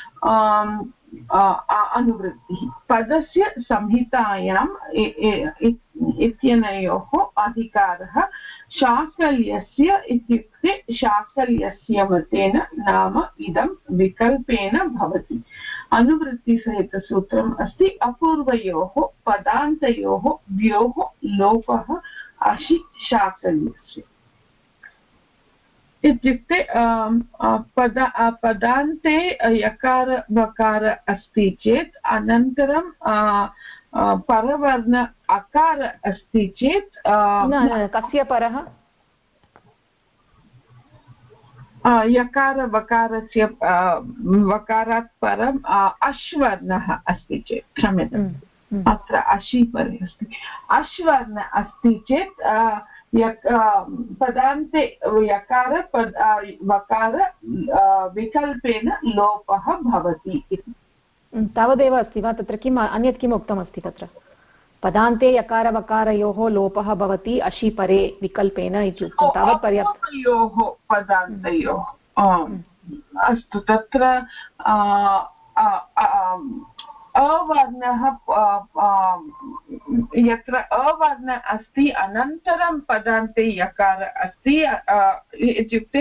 G: अनुवृत्तिः पदस्य संहितायाम् इत्यनयोः अधिकारः शाकल्यस्य इत्युक्ते शाकल्यस्य मतेन नाम इदं विकल्पेन भवति अनुवृत्तिसहितसूत्रम् अस्ति अपूर्वयोः पदान्तयोः व्योः लोपः अशि शाकल्यस्य इत्युक्ते पदान्ते यकार वकार अस्ति चेत् अनन्तरं परवर्ण अकार अस्ति चेत्
A: कस्य परः
G: यकारवकारस्य वकारात् परम् अश्वर्णः अस्ति चेत् क्षम्यताम् अत्र अशि परे अस्ति अश्वर्ण अस्ति चेत् पदान्ते यकार वकार विकल्पेन लोपः भवति इति
A: तावदेव अस्ति वा तत्र किम् अन्यत् किम् उक्तमस्ति तत्र पदान्ते यकारवकारयोः लोपः भवति अशि परे विकल्पेन इति उक्तं तावत् पर्याप्तं
G: पदान्तयोः अस्तु तत्र अवर्णः यत्र अवर्ण अस्ति अनन्तरं पदान्ते यकार अस्ति इत्युक्ते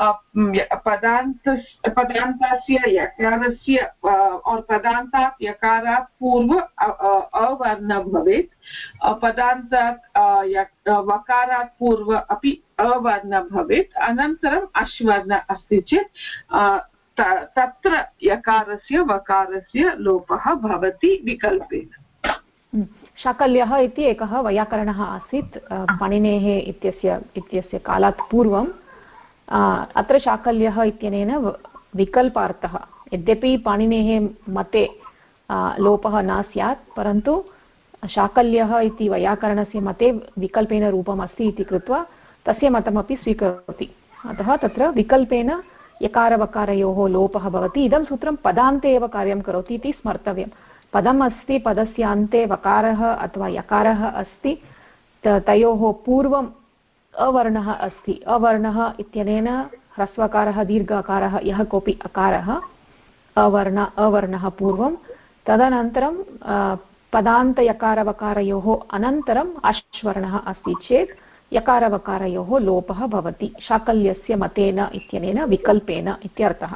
G: पदान्तस्य यकारस्य और पदान्तात् यकारात् पूर्व अवर्ण भवेत् पदान्तात् वकारात् पूर्व अपि अवर्ण भवेत् अनन्तरम् अश्वर्ण अस्ति चेत् तत्र यकारस्य वकारस्य लोपः भवति विकल्पेन
A: शाकल्यः इति एकः वैयाकरणः आसीत् पाणिनेः इत्यस्य कालात् पूर्वम् अत्र शाकल्यः इत्यनेन विकल्पार्थः यद्यपि पाणिनेः मते लोपः न स्यात् परन्तु शाकल्यः इति वैयाकरणस्य मते विकल्पेन रूपम् अस्ति इति कृत्वा तस्य मतमपि स्वीकरोति अतः तत्र विकल्पेन यकारवकारयोः लोपः भवति इदं सूत्रं पदान्ते एव कार्यं करोति इति स्मर्तव्यं पदम् अस्ति पदस्य अन्ते वकारः अथवा यकारः अस्ति तयोः पूर्वम् अवर्णः अस्ति अवर्णः इत्यनेन ह्रस्वकारः दीर्घकारः यः कोऽपि अकारः अवर्णः पूर्वं तदनन्तरं पदान्तयकारवकारयोः अनन्तरम् अश्वर्णः अस्ति चेत् यकारवकारयोः लोपः भवति शाकल्यस्य मतेन इत्यनेन विकल्पेन इत्यर्थः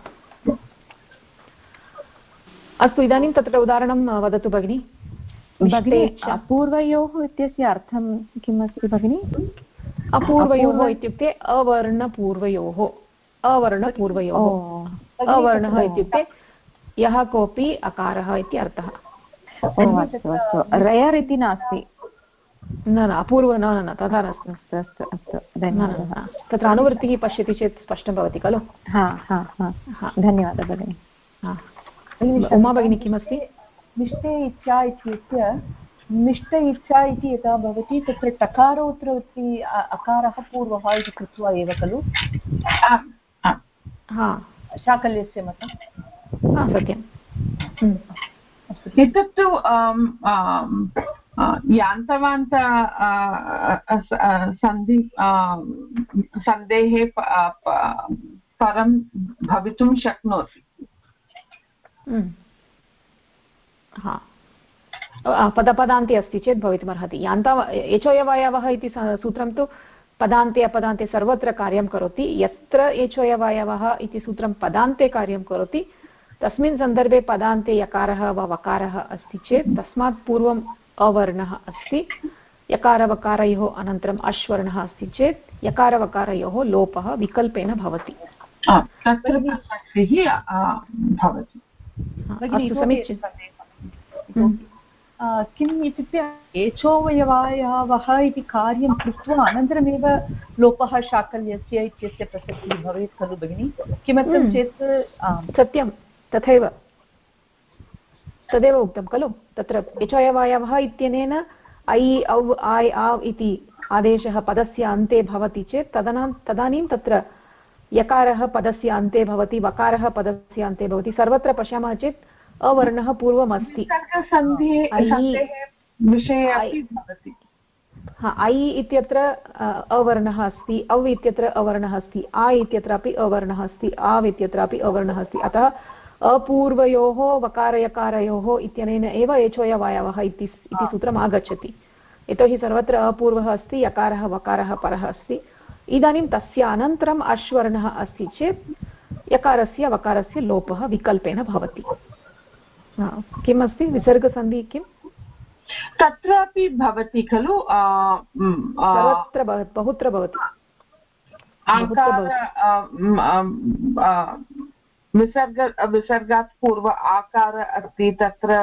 A: अस्तु इदानीं तत्र उदाहरणं वदतु भगिनी
M: अपूर्वयोः इत्यस्य अर्थं किम् अस्ति भगिनी
A: अपूर्वयोः इत्युक्ते अवर्णपूर्वयोः अवर्णः इत्युक्ते यः कोऽपि अकारः इति अर्थः
M: रेयर् इति नास्ति
A: न अपूर्व न तथा नास्ति
M: अस्तु अस्तु धन्यवादः
A: तत्र अनुवृत्तिः पश्यति चेत् स्पष्टं भवति खलु
M: धन्यवादः भगिनि
A: उमा भगिनी किमस्ति
F: निष्ठे इच्छा इत्यस्य निष्ठ इच्छा इति यथा भवति तत्र टकारोत्तरवृत्ति अकारः पूर्वः इति कृत्वा एव खलु शाकल्यस्य मतं
A: सत्यम्
G: एतत्तु यान्तवान्त सन्धेः परं भवितुं शक्नोति
A: पदपदान्ते अस्ति चेत् भवितुमर्हति एचोयवायवः इति सूत्रं तु पदान्ते अपदान्ते सर्वत्र कार्यं करोति यत्र एचोयवायवः इति सूत्रं पदान्ते कार्यं करोति तस्मिन् सन्दर्भे पदान्ते यकारः वा वकारः अस्ति चेत् तस्मात् पूर्वम् अवर्णः अस्ति यकारवकारयोः अनन्तरम् अश्वर्णः अस्ति चेत् यकारवकारयोः लोपः विकल्पेन भवति
F: किम् इत्युक्ते एचोवयवायवः इति कार्यं कृत्वा अनन्तरमेव लोपः शाकल्यस्य इत्यस्य प्रसक्तिः भवेत् खलु भगिनि किमर्थं चेत्
A: सत्यं तथैव तदेव उक्तं खलु तत्र एचोयवायवः इत्यनेन ऐ औ आय् आव् इति आदेशः पदस्य अन्ते भवति चेत् तदानीं तत्र यकारः पदस्य अन्ते भवति वकारः पदस्य अन्ते भवति सर्वत्र पश्यामः चेत् अवर्णः पूर्वम् अस्ति ऐ इत्यत्र अवर्णः अस्ति औ इत्यत्र अवर्णः अस्ति आ इत्यत्रापि अवर्णः अस्ति आव् इत्यत्रापि अवर्णः अस्ति अतः अपूर्वयोः वकारयकारयोः इत्यनेन एव एचोयवायवः इति सूत्रम् आगच्छति यतोहि सर्वत्र अपूर्वः अस्ति यकारः वकारः परः अस्ति इदानीं तस्य अनन्तरम् अश्वर्णः अस्ति चेत् यकारस्य वकारस्य लोपः विकल्पेन भवति किम् अस्ति विसर्गसन्धिः किम्
G: तत्रापि भवति खलु
A: सर्वत्र बहुत्र भवति
G: विसर्गात् पूर्व आकार अस्ति तत्र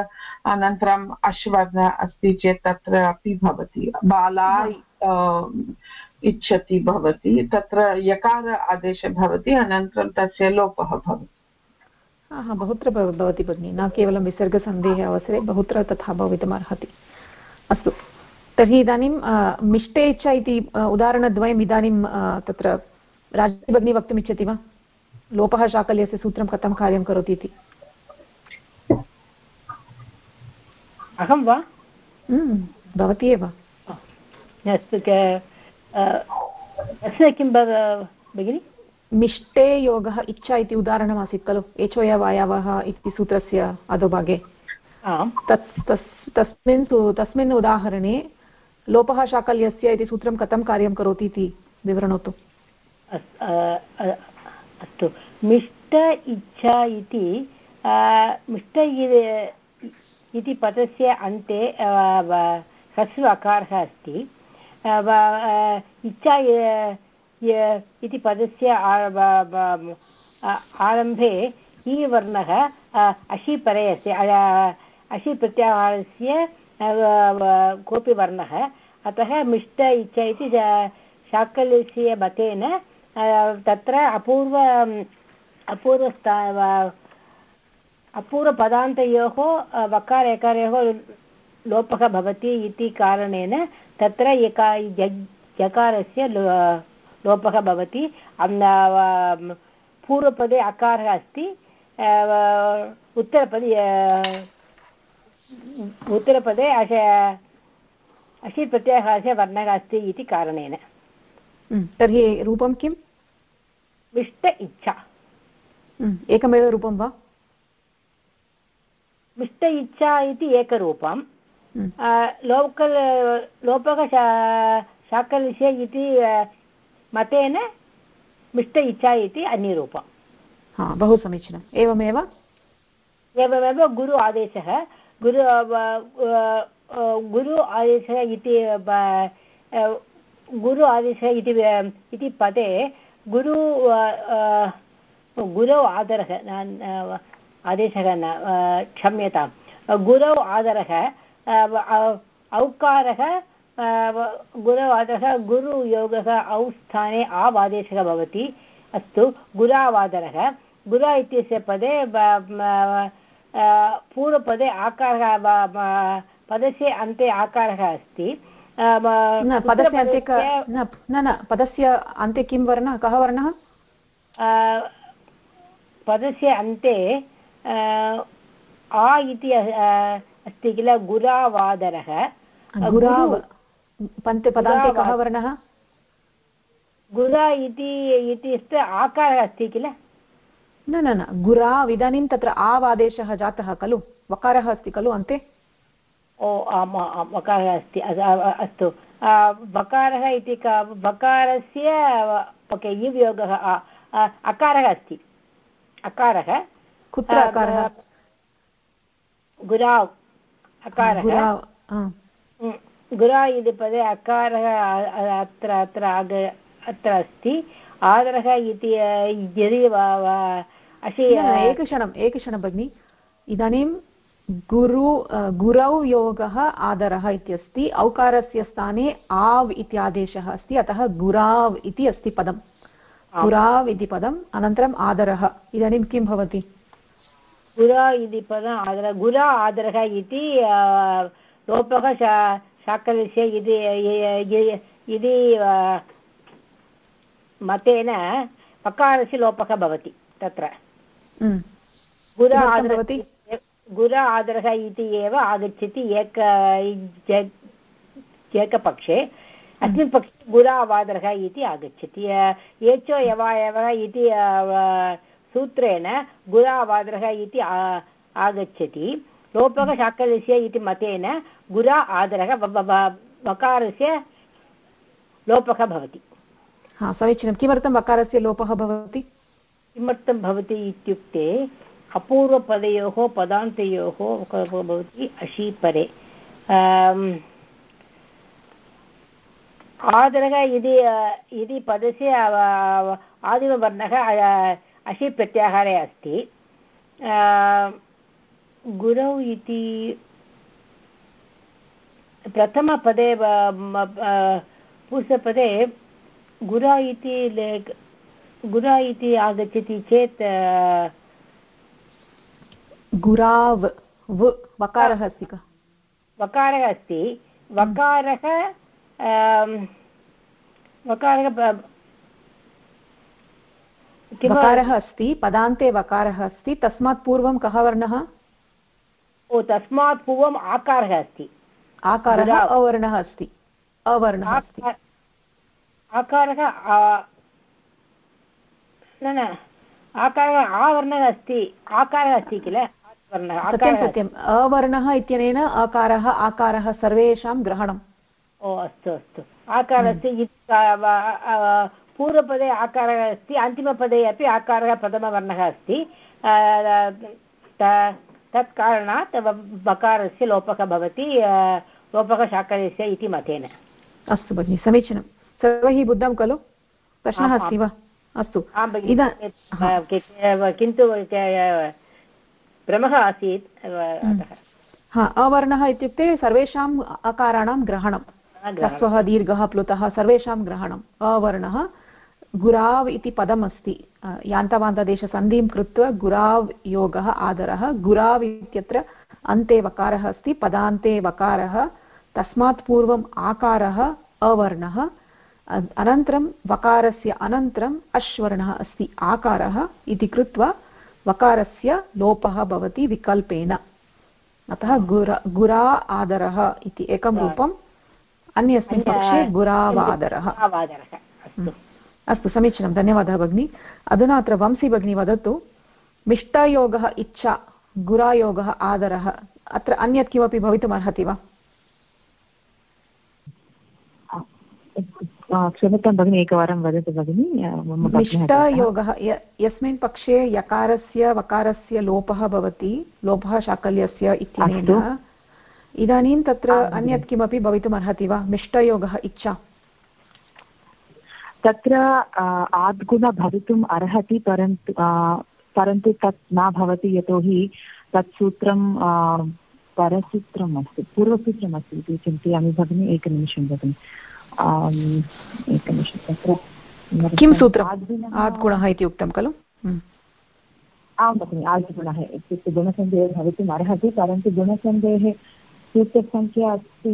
G: अनन्तरम् अश्वर्ण अस्ति चेत् तत्र अपि भवति बालाय इच्छति भवति तत्र यकार आदेशः भवति अनन्तरं तस्य लोपः भवति।
A: बहुत्र भवति भगिनि, न केवलं विसर्गसन्धेः अवसरे बहुत्र तथा भवितुमर्हति। अस्तु, तर्हि इदानीं मिष्टे इच्छा इति उदाहरणद्वयम् इदानीं तत्र राजश्री भगिनी वक्तुमिच्छति वा? लोपः शाकल्यस्य सूत्रं कथं कार्यं करोति इति।
N: अहं वा?
A: भवती एव।
N: अस्तु, प्रश्नः किं भगिनि?
A: मिष्टे योगः इच्छा इति उदाहरणमासीत् खलु, एचोय वायावः इति सूत्रस्य अधोभागे। तस्मिन् उदाहरणे लोपः शाकल्यस्य इति सूत्रं कथं कार्यं करोति इति विवृणोतु।
N: अस्तु, मिष्ट इच्छा इति मिष्ट इति पदस्य अन्ते ह्रस्व अकारः अस्ति। इच्छा इति पदस्य आरम्भे इ वर्णः अशीपरे अस्ति। अशीप्रत्याहारस्य कोऽपि वर्णः, अतः मिष्ट इच्छा इति शाकल्यस्य मतेन तत्र अपूर्वपदान्तयोः वकार यकारयोः लोपः भवति इति कारणेन तत्र यकारस्य लोपः भवति। पूर्वपदे अकारः अस्ति, उत्तरपदे अशीप्रत्याहारस्य वर्णः अस्ति इति कारणेन।
A: तर्हि रूपं किम्?
N: मिष्ट इच्छा।
A: एकमेव रूपं वा?
N: मिष्ट इच्छा इति एकरूपं। लोपः शाकल्यस्य इति मतेन मिष्ट इच्छा इति अन्यरूपं।
A: बहु समीचीनम्। एवमेव
N: गुरु आदेशः गुरु आदेशः इति पदे गुरौ आदरः आदेशः न, क्षम्यतां, गुरौ आदरः औकारः गुरौ आदरः गुरुयोगः औ स्थाने आव् आदेशः भवति। अस्तु, गुरावादरः गुरा इत्यस्य पदे पूर्वपदे आकारः पदस्य अन्ते आकारः अस्ति।
A: पदस्य अन्ते किं वर्णः, कः वर्णः?
N: पदस्य अन्ते आ इति अस्ति किल, गुरावादरः।
A: पदान्ते कः वर्णः?
N: गुरा इति आकारः अस्ति किल।
A: न गुरा, इदानीं तत्र आवादेशः जातः खलु, वकारः अस्ति खलु अन्ते।
N: आम्, वकारः अस्ति। अस्तु, वकारः इति वकारस्य युवयोगः अकारः अस्ति। अकारः
A: कुत्र अकारः?
N: गुरा अकारः। गुरा इति पदे अकारः अत्र अस्ति। आदरः इति यदि
A: एकक्षणं भगिनि, इदानीं गुरौ योगः आदरः इत्यस्ति, औकारस्य स्थाने आव् इति आदेशः अस्ति, अतः गुराव् इति अस्ति पदं। गुराव् इति पदम्, अनन्तरम् आदरः। इदानीं किं भवति?
N: गुरा इति पदम् आदरः, गुरा आदरः इति लोपः शाकल्यस्य इति मतेन पकारस्य लोपः भवति तत्र। गुरा आदरः इति एव आगच्छति एकपक्षे। अस्मिन् पक्षे गुरावादरः इति आगच्छति। एचो यवायवः इति सूत्रेण गुरावादरः इति आगच्छति। लोपः शाकल्यस्य इति मतेन गुरा आदरः वकारस्य लोपः भवति।
A: समीचीनं। किमर्थं वकारस्य लोपः भवति?
N: किमर्थं भवति इत्युक्ते अपूर्वपदयोः पदान्तयोः भवति अशीपरे। आदरः इति पदस्य आदिमवर्णः अशीप्रत्याहारे अस्ति। गुरौ इति प्रथमपदे पुरुषपदे गुरा इति आगच्छति चेत्
A: गुराव् व वकारः अस्ति का?
N: वकारः अस्ति।
A: वकारः अस्ति, पदान्ते वकारः अस्ति, तस्मात् पूर्वं कः वर्णः?
N: तस्मात् पूर्वम् आकारः अस्ति।
A: आकारः अवर्णः अस्ति। अवर्णः अस्ति।
N: आकारः न आकारः आवर्णः अस्ति। आकारः अस्ति किल?
A: सत्यं सत्यम्। अवर्णः इत्यनेन अकारः आकारः सर्वेषां ग्रहणम्।
N: अस्तु अस्तु। आकारः अस्ति, पूर्वपदे आकारः अस्ति, अन्तिमपदे अपि आकारः प्रथमवर्णः अस्ति। तत् कारणात् वकारस्य लोपः भवति, लोपः शाकल्यस्य इति मतेन।
A: अस्तु भगिनि, समीचीनं। सर्वैः बुद्धं खलु? प्रश्नः अस्ति वा? अस्तु,
N: किन्तु भ्रमः आसीत्।
A: अवर्णः इत्युक्ते सर्वेषाम् अकाराणां ग्रहणं, ह्रस्वः दीर्घः प्लुतः सर्वेषां ग्रहणम्। अवर्णः गुराव् इति पदम् अस्ति, यान्तवान्तदेशसन्धिं कृत्वा गुराव् योगः आदरः। गुराव् इत्यत्र अन्ते वकारः अस्ति, पदान्ते वकारः, तस्मात् पूर्वम् आकारः अवर्णः, अनन्तरं वकारस्य अनन्तरम् अश्वर्णः अस्ति आकारः इति कृत्वा वकारस्य लोपः भवति विकल्पेन। अतः गुरा आदरः इति एकं रूपम्, अन्यस्मिन् पक्षे गुरावादरः। अस्तु, समीचीनं, धन्यवादः भगिनी। अधुना अत्र वंशी भगिनी वदतु, मिष्टयोगः इच्छा, गुरायोगः आदरः, अत्र अन्यत् किमपि भवितुम् अर्हति वा?
H: क्षम्यतां भगिनि, एकवारं वदतु भगिनि।
A: मिष्टयोगः यस्मिन् पक्षे यकारस्य वकारस्य लोपः भवति, लोपः शाकल्यस्य इत्यनेन, इदानीं तत्र अन्यत् किमपि भवितुम् अर्हति वा? मिष्टयोगः इच्छा,
H: तत्र आद्गुण भवितुम् अर्हति, परन्तु तत् न भवति, यतोहि तत् सूत्रं परसूत्रम् अस्ति, पूर्वसूत्रम् अस्ति इति चिन्तयामि भगिनि। एकनिमिषं भगिनि, एकनिमिषं। तत्र
A: किं सूत्रम्? आद्गुणः इति उक्तं खलु?
H: आं भगिनि, आद्गुणः इत्युक्ते गुणसन्धेः भवितुम् अर्हति, परन्तु गुणसन्धेः सूत्रसङ्ख्या अस्ति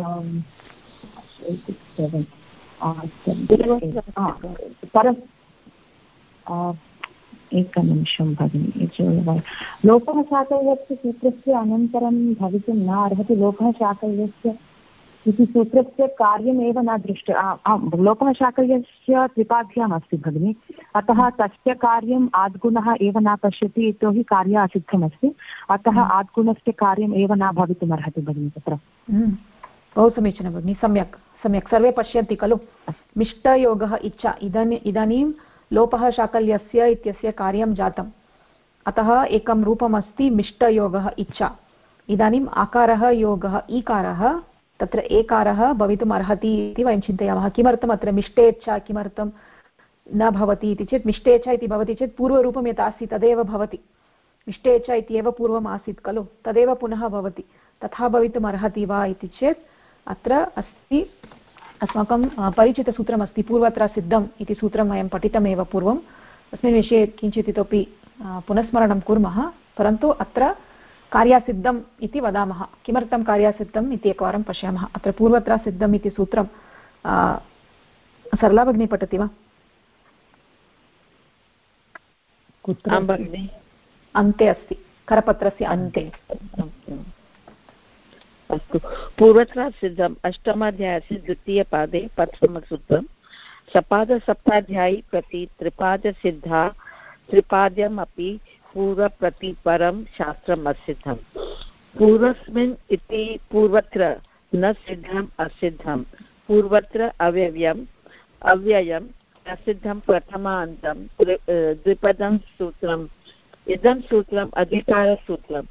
H: एकनिमिषं भगिनि। लोपः शाकल्यस्य सूत्रस्य अनन्तरं भवितुं न अर्हति। लोपः शाकल्यस्य इति सूत्रस्य कार्यमेव न दृष्टं। लोपः शाकल्यस्य त्रिपाद्याम् अस्ति भगिनि, अतः तस्य कार्यम् आद्गुणः एव न पश्यति, यतोहि कार्य असिद्धमस्ति, अतः आद्गुणस्य कार्यम् एव न भवितुम् अर्हति भगिनि तत्र।
A: बहु समीचीनं भगिनि, सम्यक् सम्यक्। सर्वे पश्यन्ति खलु? मिष्टयोगः इच्छा, इदानीं लोपः शाकल्यस्य इत्यस्य कार्यं जातम्, अतः एकं रूपमस्ति मिष्टयोगः इच्छा। इदानीम् आकारः योगः ईकारः, तत्र एकारः भवितुम् अर्हति इति वयं चिन्तयामः। किमर्थम् अत्र मिष्टेच्छा किमर्थं न भवति इति चेत्, मिष्टेच्छा इति भवति चेत् पूर्वरूपं यत् आसीत् तदेव भवति। मिष्टेच्छा इत्येव पूर्वम् आसीत् खलु, तदेव पुनः भवति। तथा भवितुम् अर्हति वा इति चेत् अत्र अस्ति, अस्माकं परिचितसूत्रमस्ति, पूर्वत्र सिद्धम् इति सूत्रं वयं पठितमेव पूर्वं। तस्मिन् विषये किञ्चित् इतोपि पुनस्मरणं कुर्मः, परन्तु अत्र कार्यासिद्धम् इति वदामः। किमर्थं कार्यासिद्धम् इति एकवारं पश्यामः। अत्र पूर्वत्र सिद्धम् इति सूत्रं सरला भगिनी पठति वा? अन्ते अस्ति, करपत्रस्य अन्ते।
B: अस्तु, पूर्वत्र सिद्धम् अष्टमाध्यायस्य द्वितीयपादे प्रथमसूत्रं, सपादसप्ताध्यायी प्रति त्रिपादसिद्धा, त्रिपाद्यमपि पूर्वप्रतिपरं शास्त्रम् असिद्धम्। पूर्वस्मिन् इति पूर्वत्र न सिद्धम् असिद्धम्, पूर्वत्र अव्ययम् अव्ययम् असिद्धं प्रथमान्तं द्विपदं सूत्रम्। इदं सूत्रम् अधिकारसूत्रम्,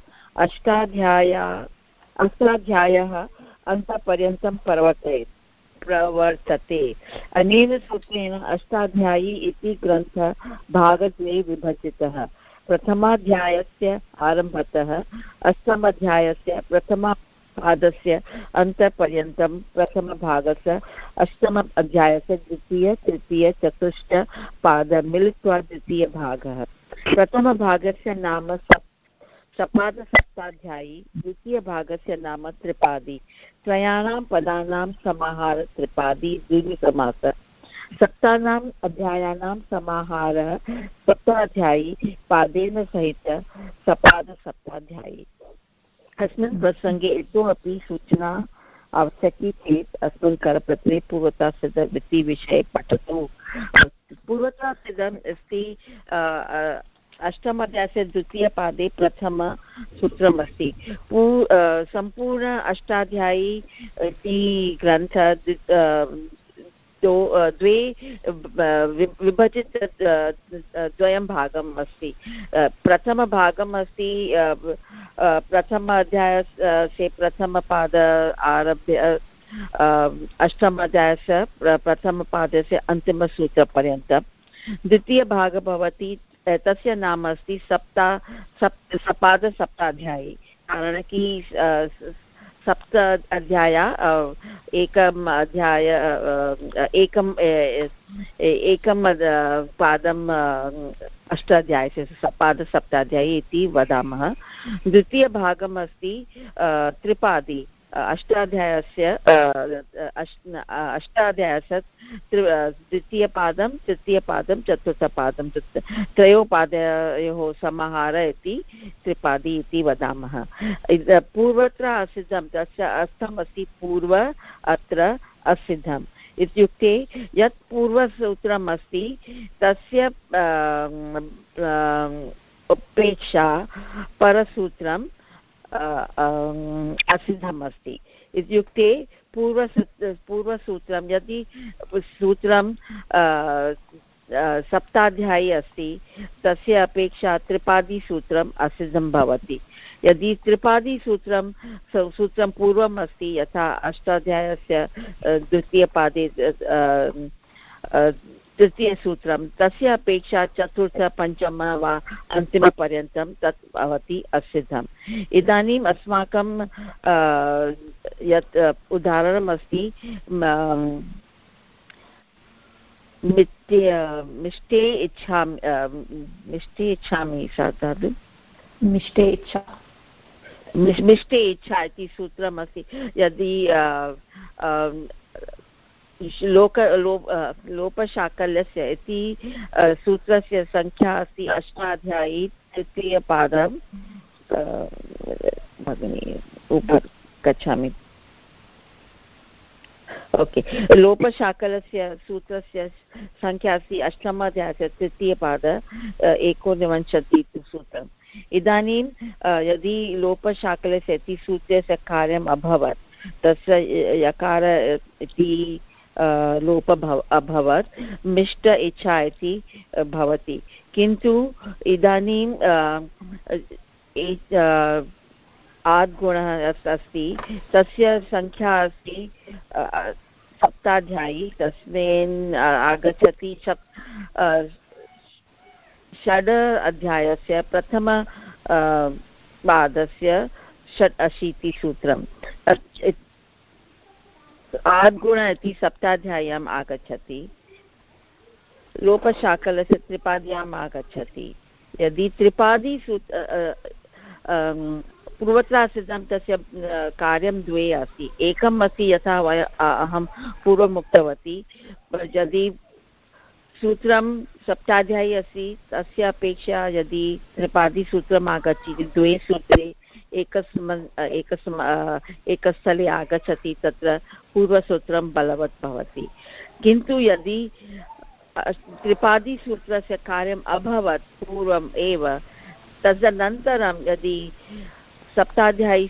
B: अष्टाध्यायः अन्तपर्यन्तं प्रवर्तते। अनेन सूत्रेण अष्टाध्यायी इति ग्रन्थः भागद्वये विभजितः। प्रथमाध्यायस्य आरम्भतः अष्टमाध्यायस्य
O: पादस्य अन्तपर्यन्तं प्रथमभागस्य अष्टम अध्यायस्य द्वितीय तृतीय चतुष्ट पाद मिलित्वा द्वितीयभागः। प्रथमभागस्य नाम सपादसप्ताध्यायी, द्वितीयभागस्य नाम त्रिपादी। त्रयाणां पदानां समाहार त्रिपादी द्विगुणसमासः। सप्तानाम् अध्यायानां समाहारः सप्ताध्यायी पादेन सहित सपादसप्ताध्यायी। अस्मिन् प्रसङ्गे इतोपि सूचना आवश्यकी चेत् अस्मिन् करपत्रे पूर्वतासिद्धविषये पठतु। पूर्वतासिद्धम् अस्ति अष्टमाध्यायस्य द्वितीयपादे प्रथमसूत्रमस्ति। सम्पूर्ण अष्टाध्यायी इति ग्रन्थ द्वे विभजित द्वयं भागम् अस्ति। प्रथमभागम् अस्ति प्रथम अध्यायस्य प्रथमपाद आरभ्य अष्टमाध्यायस्य प्रथमपादस्य अन्तिमसूत्रपर्यन्तं। द्वितीयभागः भवति तस्य नाम अस्ति सपादसप्ताध्यायी। कारणं कि सप्त अध्याय एकम् अध्याय एकं पादम् अष्टाध्यायस्य सपादसप्ताध्यायी इति वदामः। द्वितीयभागम् अस्ति त्रिपादी अष्टाध्यायस्य द्वितीयपादं तृतीयपादं चतुर्थपादं त्रयोपादयोः समाहार इति त्रिपादी इति वदामः। पूर्वत्र असिद्धं तस्य अर्थम् अस्ति पूर्व अत्र असिद्धम् इत्युक्ते यत् पूर्वसूत्रम् अस्ति तस्य अपेक्षा परसूत्रं असिद्धम् अस्ति। इत्युक्ते पूर्वसूत्रं यदि सूत्रं सप्ताध्यायी अस्ति तस्य अपेक्षा त्रिपादीसूत्रम् असिद्धं भवति। यदि त्रिपादीसूत्रं पूर्वम् अस्ति यथा अष्टाध्यायस्य द्वितीयपादे तृतीयसूत्रं तस्य अपेक्षा चतुर्थ पञ्चम वा अन्तिमपर्यन्तं तत् भवति असिद्धम्। इदानीम् अस्माकं यत् उदाहरणमस्ति मिष्टे इच्छामि सा धातु मिष्टे इच्छा इति सूत्रमस्ति। यदि लोपशाकल्यस्य इति सूत्रस्य संख्या अस्ति अष्टाध्यायी तृतीयपादं भगिनी उपरि गच्छामि। ओके, लोपशाकलस्य सूत्रस्य संख्या अस्ति अष्टमाध्यायस्य तृतीयपाद 49 सूत्रम्। इदानीं यदि लोपशाकलस्य इति सूत्रस्य कार्यम् अभवत् तस्य यकार इति लोप अभवत् मिष्ट इच्छा इति भवति। किन्तु इदानीं आद्गुणः अस्ति तस्य संख्या अस्ति सप्ताध्यायी तस्मिन् आगच्छति षड् अध्यायस्य प्रथम पादस्य 86 सूत्रम्। आद्गुण इति सप्ताध्याय्याम् आगच्छति, लोपशाकलस्य त्रिपाद्याम् आगच्छति। यदि त्रिपादी पूर्वत्रासिद्धं तस्य कार्यं द्वे अस्ति। एकम् अस्ति यथा अहं पूर्वम् उक्तवती, यदि सूत्रं सप्ताध्यायी अस्ति तस्य अपेक्षा यदि त्रिपादीसूत्रम् आगच्छति द्वे सूत्रे एकस्थले आगच्छति तत्र पूर्वसूत्रं बलवत् भवति। किन्तु यदि त्रिपादीसूत्रस्य कार्यम् अभवत् पूर्वम् एव तदनन्तरं यदि सप्ताध्यायी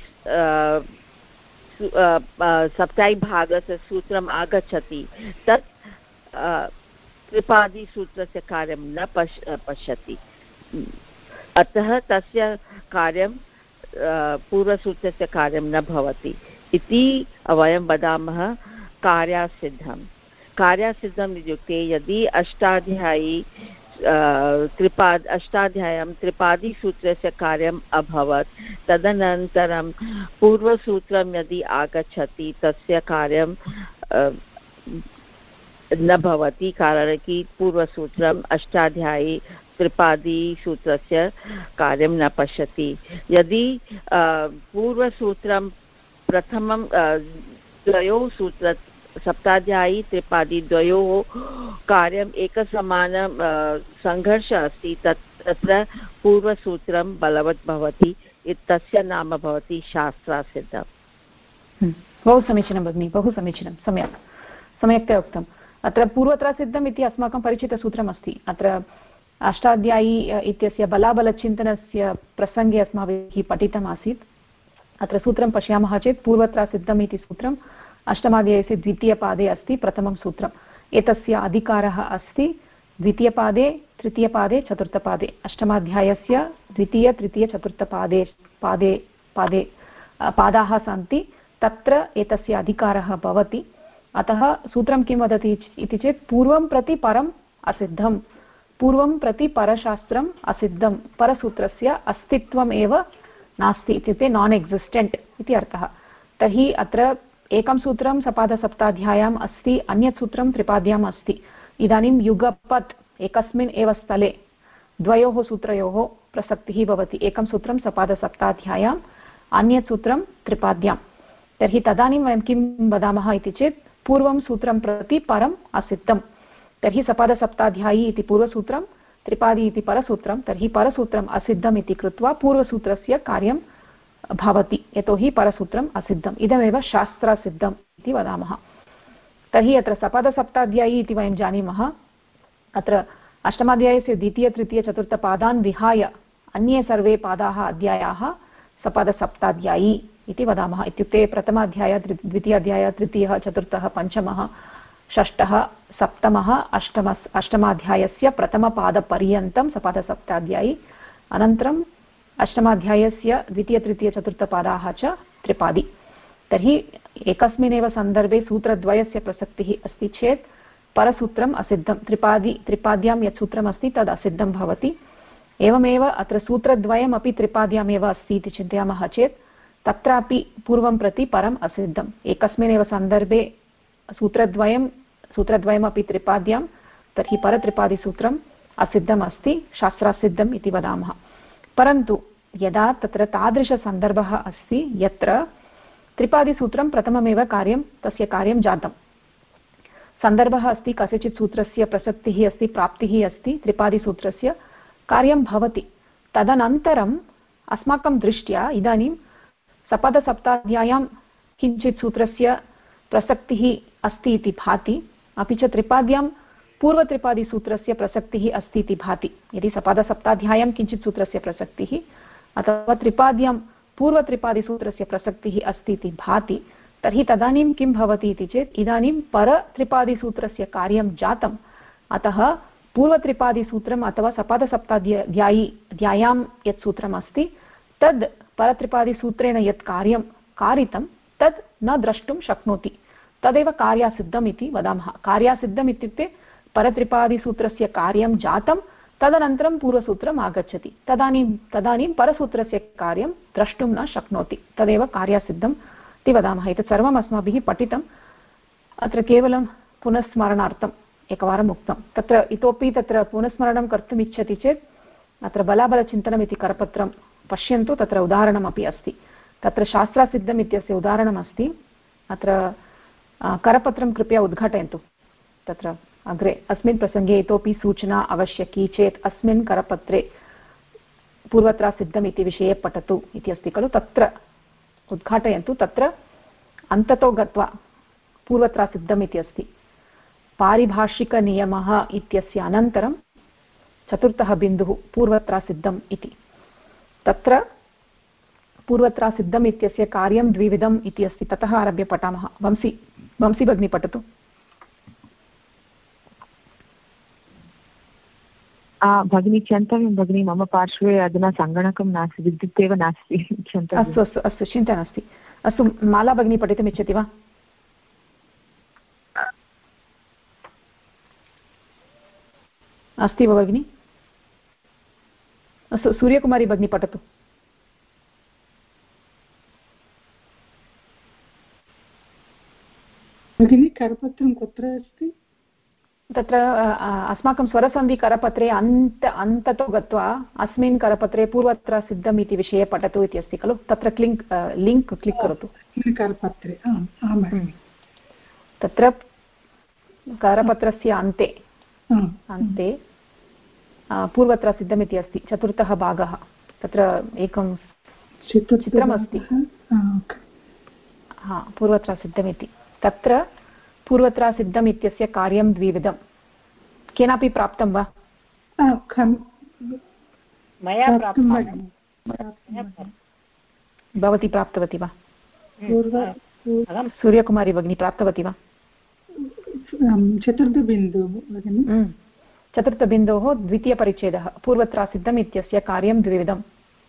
O: सप्ताहीभागस्य सूत्रम् आगच्छति तत् त्रिपादीसूत्रस्य कार्यं न पश्यति। अतः तस्य कार्यं पूर्वसूत्रस्य कार्यं न भवति इति वयं वदामः कार्यासिद्धम्। कार्यासिद्धम् इत्युक्ते यदि अष्टाध्यायी अष्टाध्याय्यां त्रिपादीसूत्रस्य कार्यम् अभवत् तदनन्तरं पूर्वसूत्रं यदि आगच्छति तस्य कार्यं न भवति कारणं कि पूर्वसूत्रम् अष्टाध्यायी त्रिपादीसूत्रस्य कार्यं न पश्यति यदि पूर्वसूत्रं प्रथमं द्वयोः सूत्र सप्ताध्यायी त्रिपादी द्वयोः कार्यम् एकसमानं सङ्घर्षः अस्ति तत्र पूर्वसूत्रं बलवत् भवति तस्य नाम भवति शास्त्रासिद्धम्।
A: बहु समीचीनं भगिनि, बहु समीचीनं, सम्यक्तया उक्तम्। अत्र पूर्वत्रासिद्धम् इति अस्माकं परिचितसूत्रमस्ति। अत्र अष्टाध्यायी इत्यस्य बलाबलचिन्तनस्य प्रसङ्गे अस्माभिः पठितमासीत्। अत्र सूत्रं पश्यामः चेत् पूर्वत्रासिद्धम् इति सूत्रम् अष्टमाध्यायस्य द्वितीयपादे अस्ति प्रथमं सूत्रम्। एतस्य अधिकारः अस्ति द्वितीयपादे तृतीयपादे चतुर्थपादे। अष्टमाध्यायस्य द्वितीय तृतीय चतुर्थपादे पादाः सन्ति, तत्र एतस्य अधिकारः भवति। अतः सूत्रं किं वदति इति चेत् पूर्वं प्रति परम् असिद्धं, पूर्वं प्रति परशास्त्रम् असिद्धं, परसूत्रस्य अस्तित्वम् एव नास्ति, इत्युक्ते नान् एक्सिस्टेण्ट् इति अर्थः। तर्हि अत्र एकं सूत्रं सपादसप्ताध्याय्याम् अस्ति, अन्यत् सूत्रं त्रिपाद्याम् अस्ति। इदानीं युगपत् एकस्मिन् एव स्थले द्वयोः सूत्रयोः प्रसक्तिः भवति। एकं सूत्रं सपादसप्ताध्याय्याम्, अन्यत् सूत्रं त्रिपाद्यां। तर्हि तदानीं वयं किं वदामः इति चेत् पूर्वं सूत्रं प्रति परम् असिद्धं। तर्हि सपादसप्ताध्यायी इति पूर्वसूत्रं, त्रिपादी इति परसूत्रं। तर्हि परसूत्रम् असिद्धम् इति कृत्वा पूर्वसूत्रस्य कार्यं भवति, यतोहि परसूत्रम् असिद्धम्। इदमेव शास्त्रासिद्धम् इति वदामः। तर्हि अत्र सपादसप्ताध्यायी इति वयं जानीमः। अत्र अष्टमाध्यायस्य द्वितीय तृतीय चतुर्थपादान् विहाय अन्ये सर्वे पादाः अध्यायाः सपादसप्ताध्यायी इति वदामः। इत्युक्ते प्रथमाध्याय द्वितीयाध्याय तृतीयः चतुर्थः पञ्चमः षष्ठः सप्तमः अष्टमाध्यायस्य प्रथमपादपर्यन्तं सपादसप्ताध्यायी, अनन्तरम् अष्टमाध्यायस्य द्वितीय तृतीय चतुर्थपादाः च त्रिपादी। तर्हि एकस्मिन्नेव सन्दर्भे सूत्रद्वयस्य प्रसक्तिः अस्ति चेत् परसूत्रम् असिद्धं, त्रिपाद्यां यत् सूत्रमस्ति तद् असिद्धं भवति। एवमेव अत्र सूत्रद्वयमपि त्रिपाद्यामेव अस्ति इति चिन्तयामः चेत् तत्रापि पूर्वं प्रति परम् असिद्धम्। एकस्मिन्नेव सन्दर्भे सूत्रद्वयमपि त्रिपाद्यां, तर्हि परत्रिपादिसूत्रम् असिद्धम् अस्ति, शास्त्रासिद्धम् इति वदामः। परन्तु यदा तत्र तादृशसन्दर्भः अस्ति यत्र त्रिपादिसूत्रं प्रथममेव तस्य कार्यं जातं, सन्दर्भः अस्ति कस्यचित् सूत्रस्य प्रसक्तिः अस्ति, प्राप्तिः अस्ति, त्रिपादिसूत्रस्य कार्यं भवति, तदनन्तरम् अस्माकं दृष्ट्या इदानीं सपादसप्ताध्याय्यां किञ्चित् सूत्रस्य प्रसक्तिः अस्ति इति भाति, अपि च त्रिपाद्यां पूर्वत्रिपादिसूत्रस्य प्रसक्तिः अस्ति इति भाति। यदि सपादसप्ताध्याय्यां किञ्चित् सूत्रस्य प्रसक्तिः अथवा त्रिपाद्यां पूर्वत्रिपादिसूत्रस्य प्रसक्तिः अस्ति इति भाति, तर्हि तदानीं किं भवति इति चेत् इदानीं परत्रिपादिसूत्रस्य कार्यं जातम्। अतः पूर्वत्रिपादिसूत्रम् अथवा सपादसप्ताध्याय्यां यत् सूत्रम् अस्ति तद् परत्रिपादिसूत्रेण यत् कार्यं कारितं तद् न द्रष्टुं शक्नोति, तदेव कार्यासिद्धम् इति वदामः। कार्यासिद्धम् इत्युक्ते परत्रिपादिसूत्रस्य कार्यं जातं, तदनन्तरं पूर्वसूत्रम् आगच्छति, तदानीं परसूत्रस्य कार्यं द्रष्टुं न शक्नोति, तदेव कार्यासिद्धम् इति वदामः। एतत् सर्वम् अस्माभिः पठितम्, अत्र केवलं पुनस्मरणार्थम् एकवारम् उक्तं। तत्र इतोपि तत्र पुनस्मरणं कर्तुम् इच्छति चेत् अत्र बलाबलचिन्तनम् इति करपत्रं पश्यन्तु, तत्र उदाहरणमपि अस्ति। तत्र शास्त्रासिद्धम् इत्यस्य उदाहरणमस्ति। अत्र करपत्रं कृपया उद्घाटयन्तु। तत्र अग्रे अस्मिन् प्रसङ्गे इतोपि सूचना आवश्यकी चेत् अस्मिन् करपत्रे पूर्वत्रासिद्धम् इति विषये पठतु इति अस्ति खलु, तत्र उद्घाटयन्तु। तत्र अन्ततो गत्वा पूर्वत्रासिद्धम् इति अस्ति, पारिभाषिकनियमः इत्यस्य अनन्तरं चतुर्थः बिन्दुः पूर्वत्रासिद्धम् इति। तत्र पूर्वत्रासिद्धम् इत्यस्य कार्यं द्विविधम् इति अस्ति, ततः आरभ्य पठामः। वंशी भगिनी पठतु।
H: भगिनी क्षन्तव्यं भगिनी, मम पार्श्वे अधुना सङ्गणकं नास्ति, विद्युत् एव नास्ति।
A: अस्तु अस्तु अस्तु, चिन्ता नास्ति। अस्तु, माला भगिनी पठितुमिच्छति वा? अस्ति वा भगिनि? अस्तु, सूर्यकुमारी भगिनी पठतु।
P: भगिनी करपत्रं कुत्र अस्ति?
A: तत्र अस्माकं स्वरसन्धिकरपत्रे अन्ततो गत्वा अस्मिन् करपत्रे पूर्वत्र सिद्धम् इति विषये पठतु इति अस्ति खलु, तत्र लिङ्क् क्लिक् करोतु।
P: करपत्रे
A: तत्र करपत्रस्य अन्ते पूर्वत्र सिद्धम् इति अस्ति, चतुर्थः भागः। तत्र एकं चित्रमस्ति, पूर्वत्र सिद्धमिति। तत्र पूर्वत्र सिद्धम् इत्यस्य कार्यं द्विविधं। केनापि प्राप्तं वा?
N: मया प्राप्तं।
A: भवती प्राप्तवती वा? सूर्यकुमारी भगिनी प्राप्तवती वा? चतुर्थबिन्दोः द्वितीयपरिच्छेदः, पूर्वत्र सिद्धम् इत्यस्य कार्यं द्विविधम्।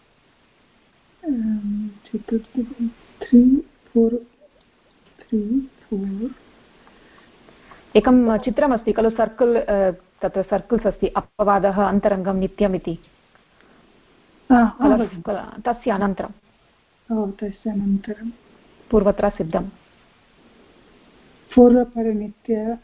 A: एकं चित्रमस्ति खलु, सर्कल्, तत्र सर्कल्स् अस्ति, अपवादः, अन्तरङ्गं, नित्यम् इति। तस्य अनन्तरं पूर्वत्र सिद्धं।
P: पूर्वपरनित्य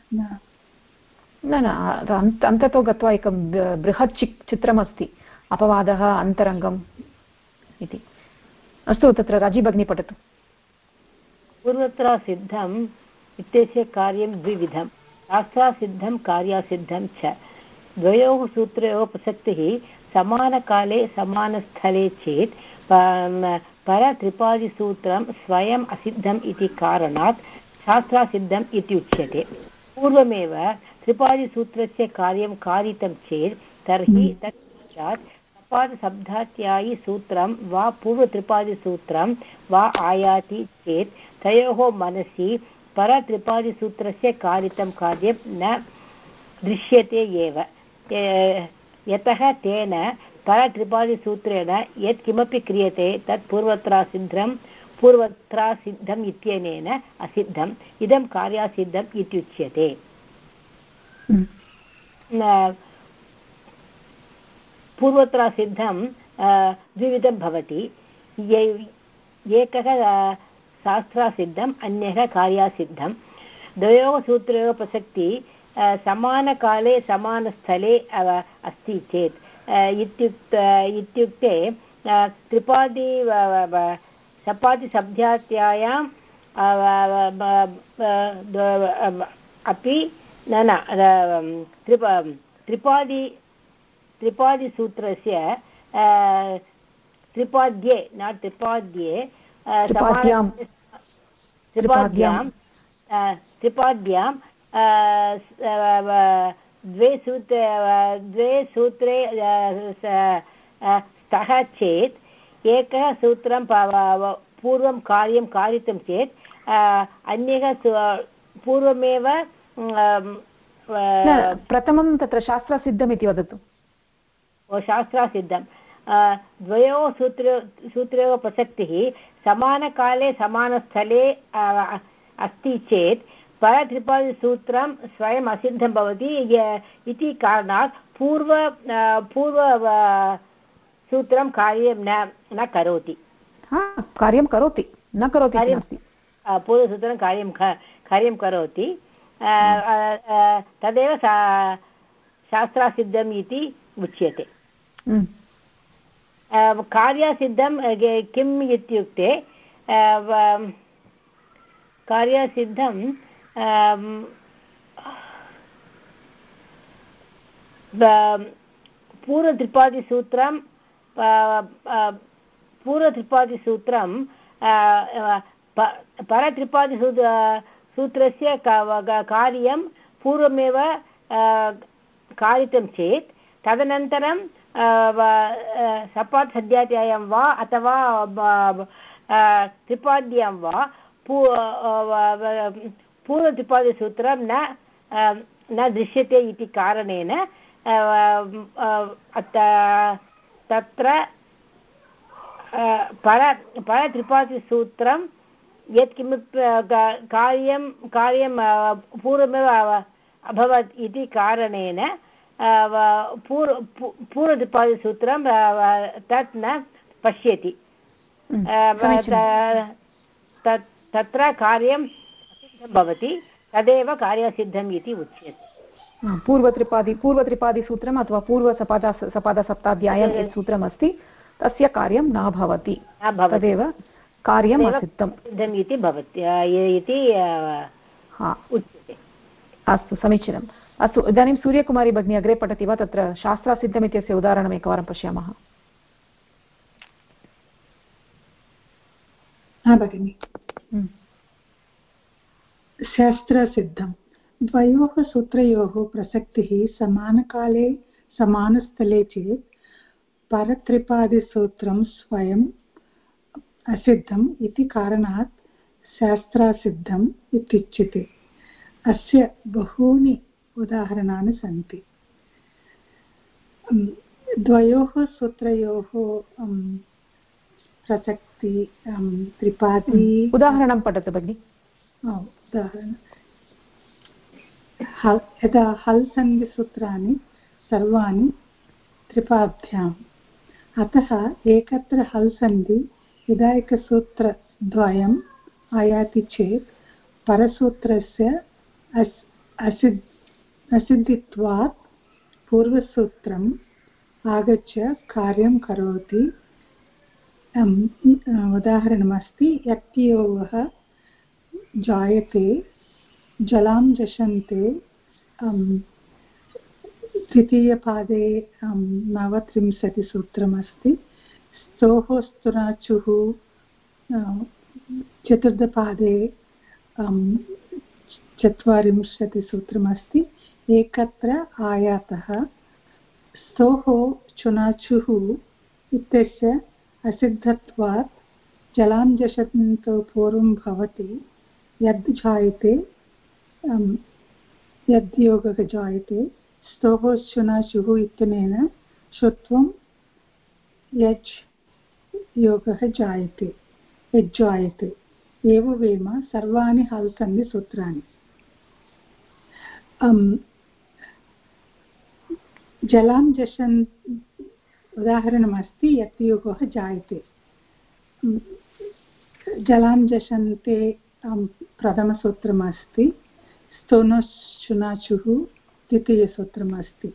A: न अन्ततो गत्वा एकं बृहत् चित्रमस्ति, अपवादः, अन्तरङ्गम् इति। अस्तु, तत्र राजी भगिनी पठतु।
N: पूर्वत्र सिद्धम् इत्यस्य कार्यं द्विविधं, शास्त्रासिद्धं कार्यासिद्धं च। द्वयोः सूत्रयोः प्रसक्तिः समानकाले समानस्थले चेत् परत्रिपादिसूत्रं स्वयम् असिद्धम् इति कारणात् शास्त्रासिद्धम् इति उच्यते। पूर्वमेव त्रिपादिसूत्रस्य कार्यं कारितं चेत् तर्हि तत्पश्चात् सपादशब्दाध्यायी सूत्रं वा पूर्वत्रिपादिसूत्रं वा आयाति चेत् तयोः मनसि परत्रिपादिसूत्रस्य कारितं कार्यं न दृश्यते एव, यतः तेन परत्रिपादिसूत्रेण यत् किमपि क्रियते तत् पूर्वत्रासिद्धम् इत्यनेन असिद्धम्, इदं कार्यासिद्धम् इत्युच्यते। पूर्वत्रासिद्धं द्विविधं भवति, एकः शास्त्रासिद्धम्, अन्यः कार्यासिद्धं। द्वयोः सूत्रयोः प्रसक्तिः समानकाले समानस्थले अस्ति चेत् इत्युक्ते सपादिशब्दाध्यायां अपि त्रिपादिसूत्रस्य त्रिपाद्ये त्रिपाद्यां द्वे सूत्रे स्तः चेत् एकः सूत्रं पूर्वं कार्यं कारितं चेत् अन्यः पूर्वमेव
A: प्रथमं तत्र शास्त्रसिद्धम् इति वदतु।
N: शास्त्रासिद्धं द्वयोः सूत्रयोः प्रसक्तिः समानकाले समानस्थले अस्ति चेत् परत्रिपादिसूत्रं स्वयम् असिद्धं भवति इति कारणात् पूर्वसूत्रं कार्यं न करोति।
A: कार्यं करोति, न करोति नास्ति।
N: पूर्वसूत्रं कार्यं करोति, तदेव शास्त्रासिद्धम् इति उच्यते। कार्यासिद्धं किम् इत्युक्ते कार्यासिद्धं पूर्वत्रिपादिसूत्रं परत्रिपादिसूत्रस्य कार्यं पूर्वमेव कारितं चेत् तदनन्तरं सपादशब्दाध्याय्यां वा अथवा त्रिपाद्यां वा पूर्वत्रिपादिसूत्रं न दृश्यते इति कारणेन तत्र परत्रिपादिसूत्रं यत्किमपि कार्यं पूर्वमेव अभवत् इति कारणेन पूर्वत्रिपादिसूत्रं तत् न पश्यति तत्र कार्यं भवति तदेव कार्यसिद्धम् इति उच्यते
A: पूर्वत्रिपादिसूत्रम् अथवा सपादसप्ताध्यायं यत् सूत्रमस्ति तस्य कार्यं न भवति तदेव कार्यम् असिद्धम्
N: इति भवति इति उच्यते
A: अस्तु समीचीनम् अस्तु इदानीं सूर्यकुमारी भगिनी अग्रे पठति वा तत्र शास्त्रासिद्धम् इत्यस्य उदाहरणम् एकवारं पश्यामः
P: भगिनि शास्त्रसिद्धं द्वयोः सूत्रयोः प्रसक्तिः समानकाले समानस्थले चेत् परत्रिपादिसूत्रं स्वयम् असिद्धम् इति कारणात् शास्त्रासिद्धम् इत्युच्यते अस्य बहूनि उदाहरणानि सन्ति द्वयोः सूत्रयोः प्रसक्ति त्रिपादी
A: उदाहरणं पठतु भगिनि
P: उदाहरणं यदा हल् सन्धिसूत्राणि सर्वाणि त्रिपाद्याम् अतः एकत्र हल् सन्धि विधायकसूत्रद्वयम् आयाति चेत् परसूत्रस्य असिद्धित्वात् पूर्वसूत्रम् आगत्य कार्यं करोति उदाहरणमस्ति यक्तियोगः जायते जलां जशन्ते तृतीयपादे 39सूत्रमस्ति स्तोः स्तुनाचुः चतुर्थपादे 40सूत्रमस्ति एकत्र आयातः स्तोः चुनाचुः इत्यस्य असिद्धत्वात् जलां जशन्तो पूर्वं भवति यद् जायते यद्योगः जायते स्तोः चुनाचुः इत्यनेन श्रुत्वं यज् योगः जायते यज्जायते एवमेव सर्वाणि हल् सन्धिसूत्राणि जलां जशन् उदाहरणमस्ति यत्योगः जायते जलां जशन्ते प्रथमसूत्रमस्ति स्तोनश्चुनाचुः द्वितीयसूत्रमस्ति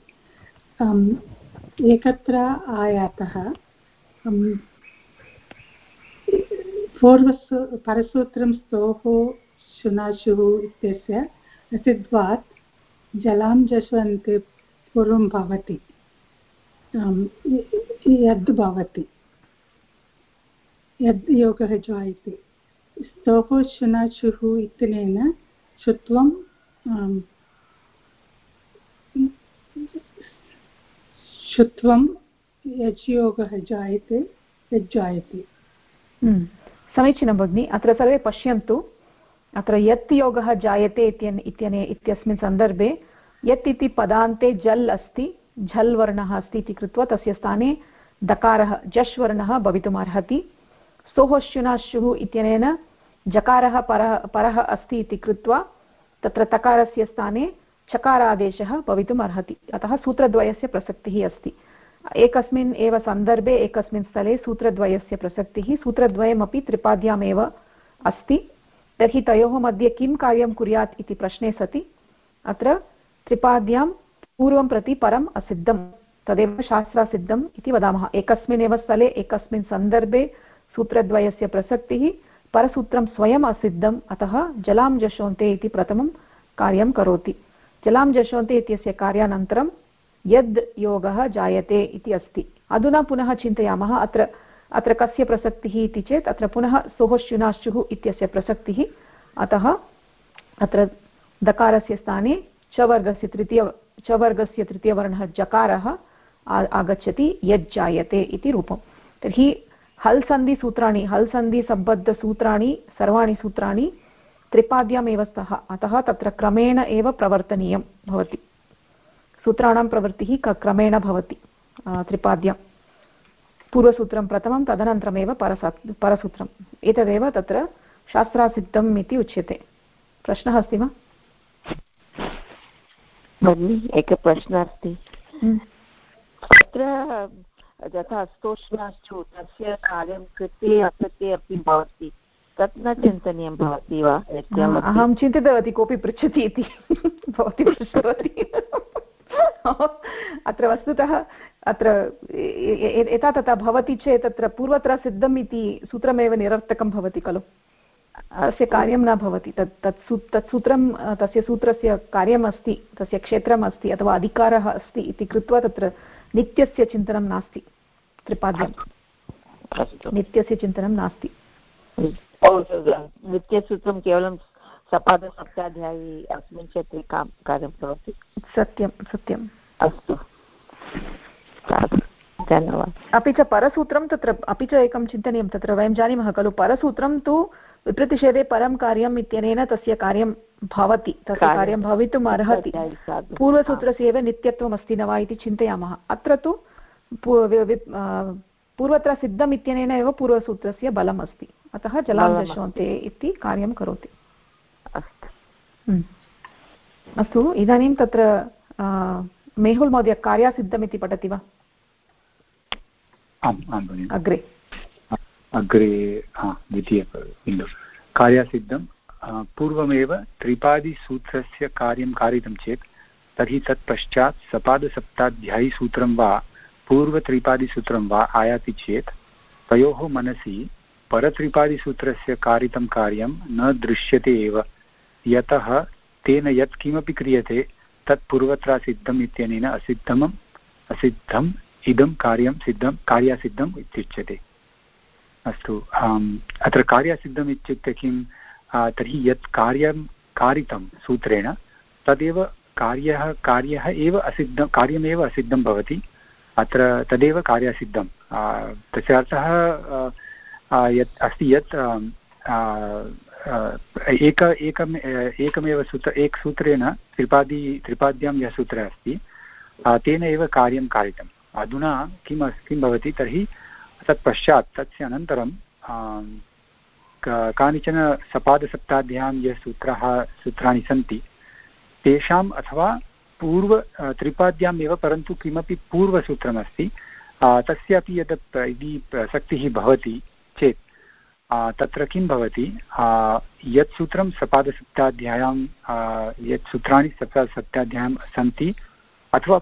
P: एकत्र आयातः परसूत्रं स्तोः शुनाचुः इत्यस्य असिद्ध्वात् जलां जशन्ते पूर्वं भवति यद् भवति यद् योगः जायते स्तोः शुनाचुः इत्यनेन श्रुत्वं यज्योगः जायते यज्जायते
A: समीचीनं भगिनि अत्र सर्वे पश्यन्तु अत्र यत् योगः जायते इत्यस्मिन् सन्दर्भे यत् इति पदान्ते जल् अस्ति झल् वर्णः अस्ति इति कृत्वा तस्य स्थाने दकारः जश् वर्णः भवितुमर्हति स्तोः शुनाशुः इत्यनेन जकारः परः अस्ति इति कृत्वा तत्र तकारस्य स्थाने चकारादेशः भवितुम् अर्हति अतः सूत्रद्वयस्य प्रसक्तिः अस्ति एकस्मिन् एव सन्दर्भे एकस्मिन् स्थले सूत्रद्वयस्य प्रसक्तिः सूत्रद्वयमपि त्रिपाद्यामेव अस्ति तर्हि तयोः मध्ये किं कार्यं कुर्यात् इति प्रश्ने सति अत्र त्रिपाद्यां पूर्वं प्रति परम् असिद्धं तदेव शास्त्रासिद्धम् इति वदामः एकस्मिन् एव स्थले एकस्मिन् सन्दर्भे सूत्रद्वयस्य प्रसक्तिः परसूत्रं स्वयम् असिद्धम् अतः जलां जशोन्ते इति प्रथमं कार्यं करोति जलां जशोन्ते इत्यस्य कार्यानन्तरं यद् योगः जायते इति अस्ति अधुना पुनः चिन्तयामः अत्र कस्य प्रसक्तिः इति चेत् अत्र पुनः स्तोः शुनाश्चुः इत्यस्य प्रसक्तिः अतः अत्र दकारस्य स्थाने च वर्गस्य तृतीयवर्णः जकारः आगच्छति यज्जायते इति रूपं तर्हि हल् सन्धिसूत्राणि हल् सन्धिसम्बद्धसूत्राणि सर्वाणि सूत्राणि त्रिपाद्यामेव स्तः अतः तत्र क्रमेण एव प्रवर्तनीयं भवति सूत्राणां प्रवृत्तिः क्रमेण भवति त्रिपाद्यां पूर्वसूत्रं प्रथमं तदनन्तरमेव परसूत्रम् एतदेव तत्र शास्त्रासिद्धम् इति उच्यते प्रश्नः अस्ति वा
O: भगिनि एकः प्रश्नः अस्ति अत्र यथा स्तोष्णाश्चु तस्य कार्यं कृते अकृते अपि भवति तत् न चिन्तनीयं भवति वा?
A: अहं चिन्तितवती कोऽपि पृच्छति इति भवती पृष्टवती। अत्र वस्तुतः अत्र यथा तथा भवति चेत् तत्र पूर्वत्र सिद्धम् इति सूत्रमेव निरर्थकं भवति खलु, तस्य कार्यं न भवति। तत् सूत्रं तस्य सूत्रस्य कार्यम् अस्ति, तस्य क्षेत्रम् अस्ति अथवा अधिकारः अस्ति इति कृत्वा तत्र नित्यस्य चिन्तनं नास्ति। त्रिपाद्यं नित्यस्य चिन्तनं नास्ति।
O: नित्यसूत्रं केवलं सपादसप्ताध्यायी अस्मिन् क्षेत्रे कार्यं करोति।
A: सत्यं सत्यम्।
O: अस्तु, धन्यवादः।
A: अपि च परसूत्रं तत्र अपि च एकं चिन्तनीयं, तत्र वयं जानीमः खलु परसूत्रं तु विप्रतिषेधे परं कार्यम् इत्यनेन तस्य कार्यं भवति, तस्य कार्यं भवितुम् अर्हति। पूर्वसूत्रस्य एव नित्यत्वम् अस्ति न वा इति चिन्तयामः। अत्र तु पूर्वत्र सिद्धम् इत्यनेन एव पूर्वसूत्रस्य बलम् अस्ति, अतः जलांशोन्ते इति कार्यं करोति। अस्तु, इदानीं तत्र मेहुल् महोदय कार्यासिद्धमिति पठति वा?
C: आम् आं भगिनि।
A: अग्रे
C: द्वितीयबिन्दु कार्यासिद्धं पूर्वमेव त्रिपादिसूत्रस्य कार्यं कारितं चेत् तर्हि तत्पश्चात् सपादसप्ताध्यायीसूत्रं वा पूर्वत्रिपादिसूत्रं वा आयाति चेत् तयोः मनसि परत्रिपादिसूत्रस्य कारितं कार्यं न दृश्यते एव, यतः तेन यत् किमपि क्रियते तत् पूर्वत्रासिद्धम् इत्यनेन असिद्धम् इदं कार्यासिद्धम् इत्युच्यते। अस्तु, अत्र कार्यासिद्धम् इत्युक्ते किं? तर्हि यत् कार्यं कारितं सूत्रेण तदेव कार्यमेव असिद्धं भवति, अत्र तदेव कार्यासिद्धं। तस्य अर्थः यत् अस्ति यत् एकमेव सूत्रेण त्रिपाद्यां यः सूत्रः अस्ति तेन एव कार्यं कारितम्। अधुना किं भवति तर्हि तत्पश्चात् तस्य अनन्तरं कानिचन सपादसप्ताध्यायां ये सूत्राणि सन्ति तेषाम् अथवा त्रिपाद्याम् एव परन्तु किमपि पूर्वसूत्रमस्ति तस्यापि यदि प्रसक्तिः भवति चेत् तत्र किं भवति, यत् सूत्रं सपादसप्ताध्यायां यत् सूत्राणि सप्ताध्यायां सन्ति अथवा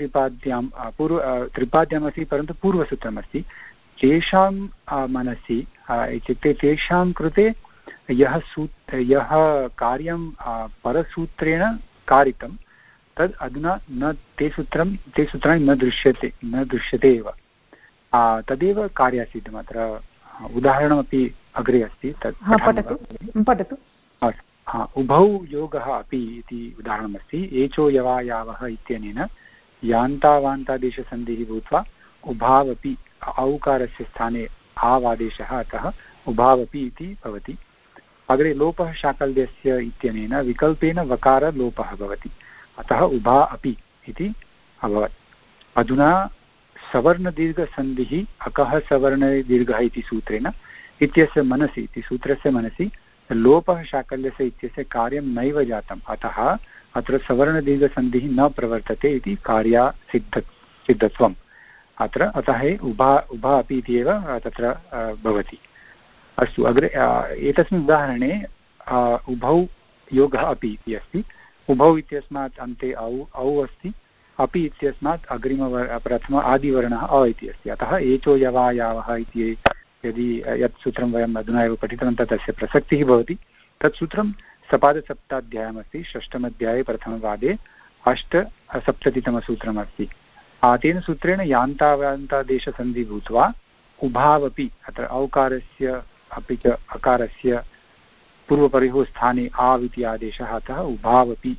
C: त्रिपाद्यामस्ति परन्तु पूर्वसूत्रमस्ति, तेषां मनसि इत्युक्ते तेषां कृते यः कार्यं परसूत्रेण कारितं तद् अधुना न ते सूत्राणि न दृश्यते एव, तदेव कार्यासिद्धम्। अत्र उदाहरणमपि अग्रे अस्ति, तत्
A: पठतु।
C: उभौ योगः अपि इति उदाहरणमस्ति। एचो यवा यावः इत्यनेन यान्तावान्तादेशसन्धिः भूत्वा उभावपि औकारस्य स्थाने आवादेशः, अतः उभावपि इति भवति। अग्रे लोपः शाकल्यस्य इत्यनेन विकल्पेन वकारलोपः भवति, अतः उभा अपि इति अभवत्। अधुना सवर्णदीर्घसन्धिः अकः सवर्णदीर्घः इति सूत्रेण इत्यस्य मनसि लोपः शाकल्यस्य इत्यस्य कार्यं नैव जातम्, अतः अत्र सवर्णदीर्घसन्धिः न प्रवर्तते इति कार्यासिद्धत्वम्। अतः उभा अपि इति एव तत्र भवति। अस्तु, अग्रे एतस्मिन् उदाहरणे उभौ योगः अपि इति अस्ति। उभौ इत्यस्मात् अन्ते औ अस्ति, अपि इत्यस्मात् प्रथम आदिवर्णः अ इति अस्ति, अतः एचो यवा यावः इति यदि यत् सूत्रं वयम् अधुना एव पठितवन्तः तस्य प्रसक्तिः भवति। तत् सूत्रं सपादसप्ताध्यायमस्ति, षष्ठमध्याये प्रथमपादे 8सप्ततितमसूत्रमस्ति। तेन सूत्रेण यान्तावान्तादेशसन्धिः भूत्वा उभावपि, अत्र औकारस्य अपि च अकारस्य पूर्वपरयोः स्थाने आव् इति आदेशः, अतः उभावपि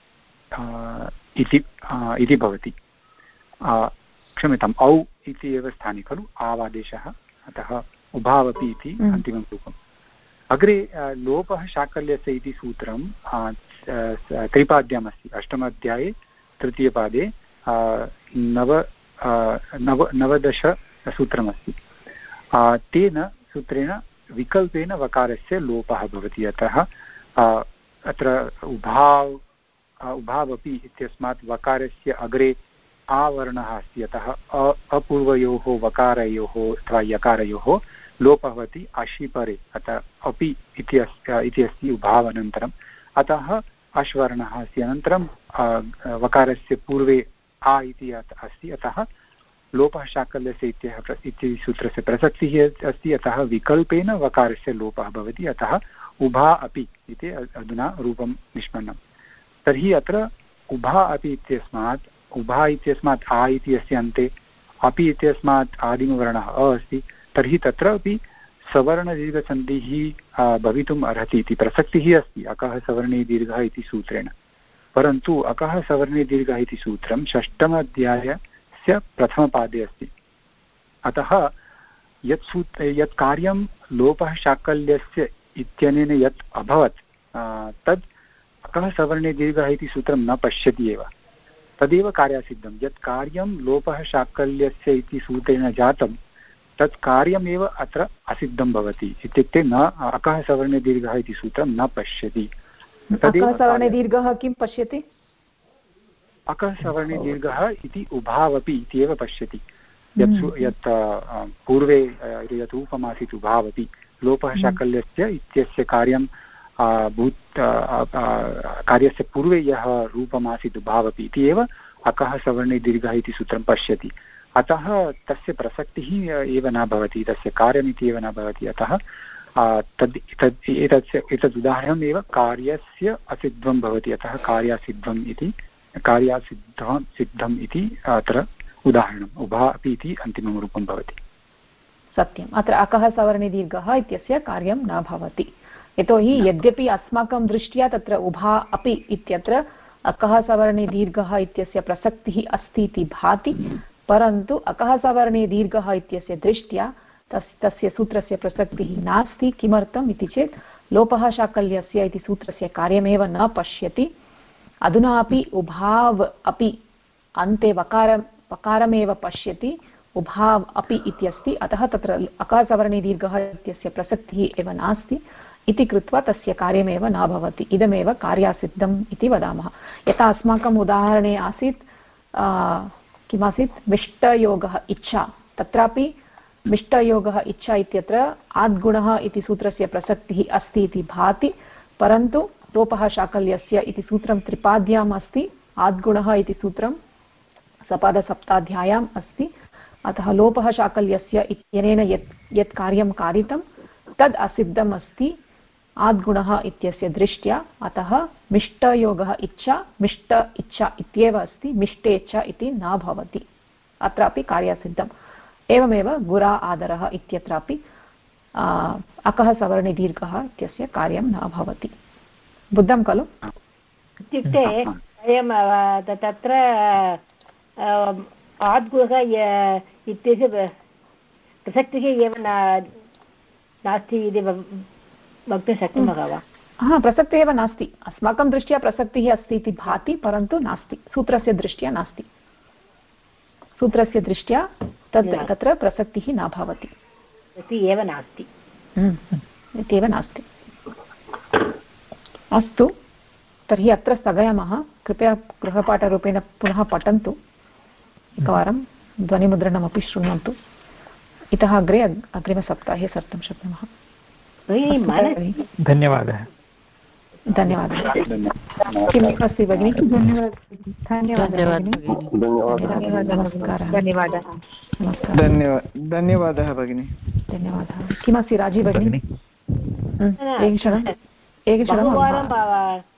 C: इति भवति। क्षम्यताम्, औ इति एव स्थाने खलु आवादेशः, अतः उभावपि इति अन्तिमं रूपम्। अग्रे लोपः शाकल्यस्य इति सूत्रं त्रिपाद्यामस्ति, अष्टमाध्याये तृतीयपादे 19 सूत्रमस्ति। तेन सूत्रेण विकल्पेन वकारस्य लोपः भवति, अतः अत्र उभावपि इत्यस्मात् वकारस्य अग्रे आवर्णः अस्ति, अतः अपूर्वयोः वकारयोः अथवा यकारयोः लोपः भवति अशि परे, अतः अपि इति अस्ति उभावनन्तरम्, अतः अश्वर्णः अस्ति। अनन्तरं वकारस्य पूर्वे आ इति अस्ति, अतः लोपः शाकल्यस्य इति सूत्रस्य प्रसक्तिः अस्ति, अतः विकल्पेन वकारस्य लोपः भवति, अतः उभा अपि इति अधुना रूपं निष्पन्नं। तर्हि अत्र उभा अपि इत्यस्मात् उभा इत्यस्मात् आ इति अस्य अन्ते, अपि इत्यस्मात् आदिमवर्णः अ अस्ति, तर्हि तत्रापि सवर्णदीर्घसन्धिः भवितुम् अर्हति इति प्रसक्तिः अस्ति अकः सवर्णे दीर्घः इति सूत्रेण। परन्तु अकः सवर्णे दीर्घः इति सूत्रं षष्ठमाध्यायस्य प्रथमपादे अस्ति, अतः यत् कार्यं लोपः शाकल्यस्य इत्यनेन यत् अभवत् तद् अकः सवर्णे दीर्घः इति सूत्रं न पश्यति एव, तदेव कार्यासिद्धं। यत् कार्यं लोपः शाकल्यस्य इति सूत्रेण जातं तत् कार्यमेव अत्र असिद्धं भवति, इत्युक्ते न अकः सवर्णे दीर्घः इति सूत्रं न पश्यति।
A: अकः सवर्णे दीर्घः किं पश्यति?
C: अकः सवर्णे दीर्घः इति उभावपि इत्येव पश्यति। यत् पूर्वे यत् रूपमासीत् उभावपि, लोपः शाकल्यस्य इत्यस्य कार्यं कार्यस्य पूर्वे यः रूपमासीत् उभावपि इति एव अकः सवर्णे दीर्घः इति सूत्रं पश्यति, अतः तस्य प्रसक्तिः एव न भवति, तस्य कार्यमिति एव न भवति। अतः एतत् उदाहरणमेव कार्यस्य असिद्धं भवति, अतः कार्यासिद्धम् इति अत्र उदाहरणम्। उभा अपि इति अन्तिमं रूपं भवति।
A: सत्यम्, अत्र अकः सवर्णे दीर्घः इत्यस्य कार्यं न भवति, यतोहि यद्यपि अस्माकं दृष्ट्या तत्र उभा अपि इत्यत्र अकः सवर्णे दीर्घः इत्यस्य प्रसक्तिः अस्ति इति भाति, परन्तु अकः सवर्णे दीर्घः इत्यस्य दृष्ट्या तस्य सूत्रस्य प्रसक्तिः नास्ति। किमर्थम् इति चेत् लोपः शाकल्यस्य इति सूत्रस्य कार्यमेव न पश्यति। अधुना अपि उभाव अपि अन्ते वकारमेव पश्यति, उभाव अपि इत्यस्ति, अतः तत्र अकः सवर्णे दीर्घः इत्यस्य प्रसक्तिः एव नास्ति इति कृत्वा तस्य कार्यमेव न भवति। इदमेव कार्यासिद्धम् इति वदामः। यथा अस्माकम् उदाहरणे आसीत् किमासीत् मिष्टयोगः इच्छा, तत्रापि मिष्टयोगः इच्छा इत्यत्र आद्गुणः इति सूत्रस्य प्रसक्तिः अस्ति इति भाति, परन्तु लोपः शाकल्यस्य इति सूत्रं त्रिपाद्याम् अस्ति, आद्गुणः इति सूत्रं सपादसप्ताध्याय्याम् अस्ति, अतः लोपः शाकल्यस्य इत्यनेन यत् कार्यं कारितं तद् असिद्धम् अस्ति आद्गुणः इत्यस्य दृष्ट्या, अतः मिष्टयोगः इच्छा मिष्ट इच्छा इत्येव अस्ति, मिष्टेच्छा इति न भवति, अत्रापि कार्यासिद्धम्। एवमेव गुरा आदरः इत्यत्रापि अकः सवर्णे दीर्घः इत्यस्य कार्यं न भवति। बुद्धं खलु?
N: इत्युक्ते वयं तत्र आद्गुणः इत्यस्य प्रसक्तिः एव नास्ति इति वक्तुं शक्नुमः वा?
A: हा, प्रसक्तिः एव नास्ति। अस्माकं दृष्ट्या प्रसक्तिः अस्ति इति भाति, परन्तु नास्ति, सूत्रस्य दृष्ट्या नास्ति। सूत्रस्य दृष्ट्या तत्र प्रसक्तिः न भवति,
N: इति एव नास्ति।
A: इत्येव नास्ति। अस्तु, तर्हि अत्र स्थगयामः। कृपया गृहपाठरूपेण पुनः पठन्तु, एकवारं ध्वनिमुद्रणमपि शृण्वन्तु। इतः अग्रे अग्रिमसप्ताहे कर्तुं शक्नुमः।
E: धन्यवादः।
A: धन्यवादः। किम् अस्ति भगिनि?
J: धन्यवादः। धन्यवादः भगिनि।
A: धन्यवादः। किमस्ति राजी भगिनि? एकक्षणम्।